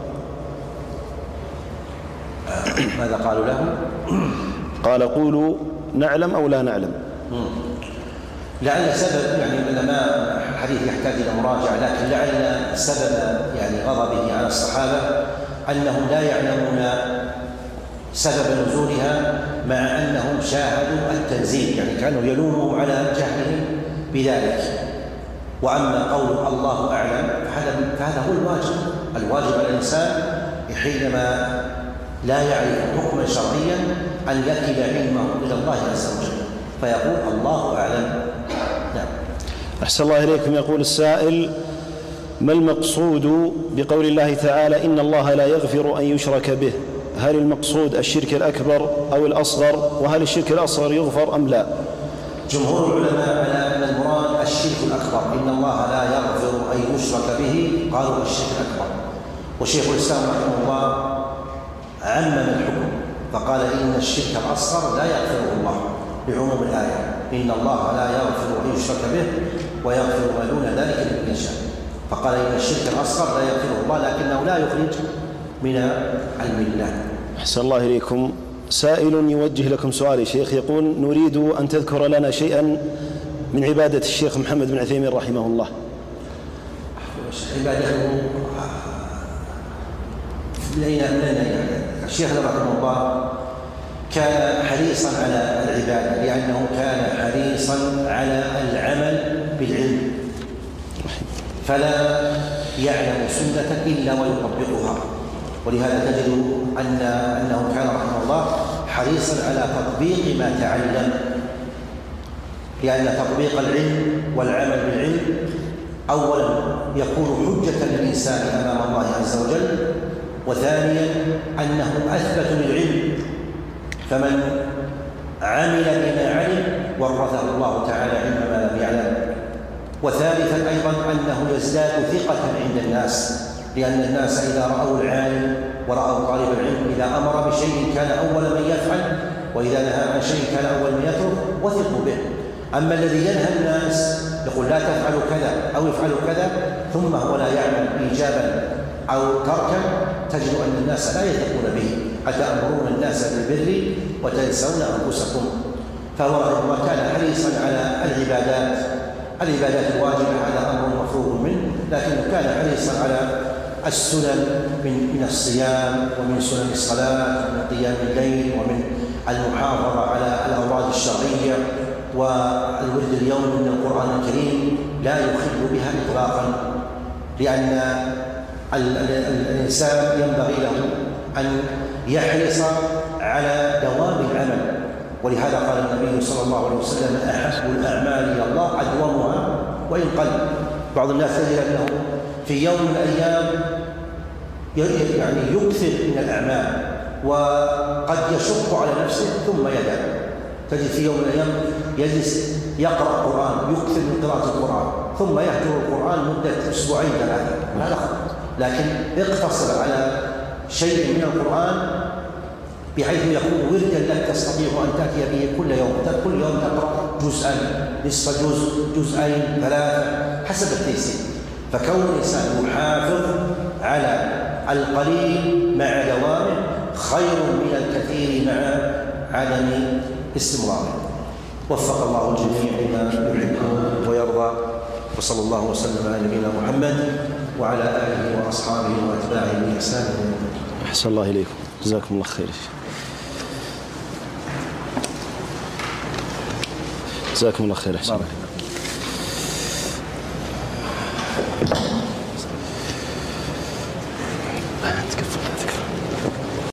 ماذا قالوا له؟ قال قولوا نعلم أو لا نعلم. لعل سبب، يعني العلماء الحديث يحتاج إلى مراجعة، لكن لعل سبب يعني غضبه على الصحابة أنهم لا يعلمون سبب نزولها، مع أنهم شاهدوا التنزيل، يعني كانوا يلوموا على جهلهم بذلك. وأما قول الله أعلم فهذا هو الواجب، الواجب على الإنسان حينما لا يعرف حكما شرعيا أن يكل علمه إلى الله عز وجل فيقول الله أعلم. نعم. أحسن الله إليكم. يقول السائل: ما المقصود بقول الله تعالى إن الله لا يغفر أن يشرك به؟ هل المقصود الشرك الأكبر أو الأصغر؟ وهل الشرك الأصغر يغفر أم لا؟ جمهور العلماء على أن المراد الشرك الأكبر، إن الله لا يغفر أن يشرك به، قالوا الشرك الأكبر. وشيخ الإسلام رحمه الله عمم الحكم فقال إن الشرك الأصغر لا يغفره الله بعموم الآية، إن الله لا يغفر أن يشرك به ويغفر ما دون ذلك لمن يشاء، فقال إن الشرك الأصغر لا يغفره الله لكنه لا يخرج من الملة. أحسن الله إليكم. سائل يوجه لكم سؤال يا شيخ، يقول: نريد أن تذكر لنا شيئا من عبادة الشيخ محمد بن عثيمين رحمه الله. عبادته لينا لنا الشيخ رحمه الله كان حريصا على العبادة، لأنه كان حريصا على العمل بالعلم، فلا يعلم سنة إلا ويطبقها. ولهذا تجد أن أنه كان رحمه الله حريصا على تطبيق ما تعلم، لأن تطبيق العلم والعمل بالعلم أولا يكون حجة للإنسان أمام الله عز وجل، وثانيا أنه أثبت للعلم، فمن عمل بما علم ورثه الله تعالى علم ما لم يعلم. وثالثا أيضا أنه يزداد ثقة عند الناس، لأن الناس إذا رأوا العالم ورأوا طالب العلم إذا أمر بشيء كان أول من يفعل، وإذا نهى عن شيء كان أول من يترك، وثقوا به. أما الذي ينهى الناس يقول لا تفعلوا كذا أو يفعلوا كذا ثم هو لا يعمل إيجابا أو تركا، تجد أن الناس لا يثقون به، أتأمرون الناس بالبر وتنسون أنفسكم. فهو رحمه الله كان حريصا على العبادات العبادات الواجبة، هذا أمر مفروغ منه، لكنه كان حريصا على السنن من من الصيام ومن سنن الصلاة ومن قيام الليل ومن المحافظة على الأوراد الشرعية والورد اليومي من القرآن الكريم، لا يخل بها إطلاقا، لأن الإنسان ينبغي له أن يحرص على دوام العمل. ولهذا قال النبي صلى الله عليه وسلم: أحب الأعمال إلى الله أدومها وإن قل. بعض الناس يجد أنه في يوم من الأيام يعني يكثر من الأعمال وقد يشق على نفسه ثم يدع. تجد في يوم من الأيام يجلس يقرأ القرآن، يكثر من قراءة القرآن، ثم يهجر القرآن مدة أسبوعين ثلاثة، لا لا، لكن اقتصر على شيء من القرآن بحيث يكون وردا لك تستطيع أن تأتي به كل يوم، كل يوم تقرأ جزءا، نصف جزء، جزئين، ثلاثة، حسب التيسير. فكون الإنسان يحافظ على القليل مع دوامه خير من الكثير مع عدم استمراره. وفق الله الجميع لما يحب ويرضى، وصلى الله وسلم على نبينا محمد وعلى آله وأصحابه وأتباعه بإحسان. أحسن الله إليكم، جزاكم الله خير. جزاكم الله خير. أحسن الله.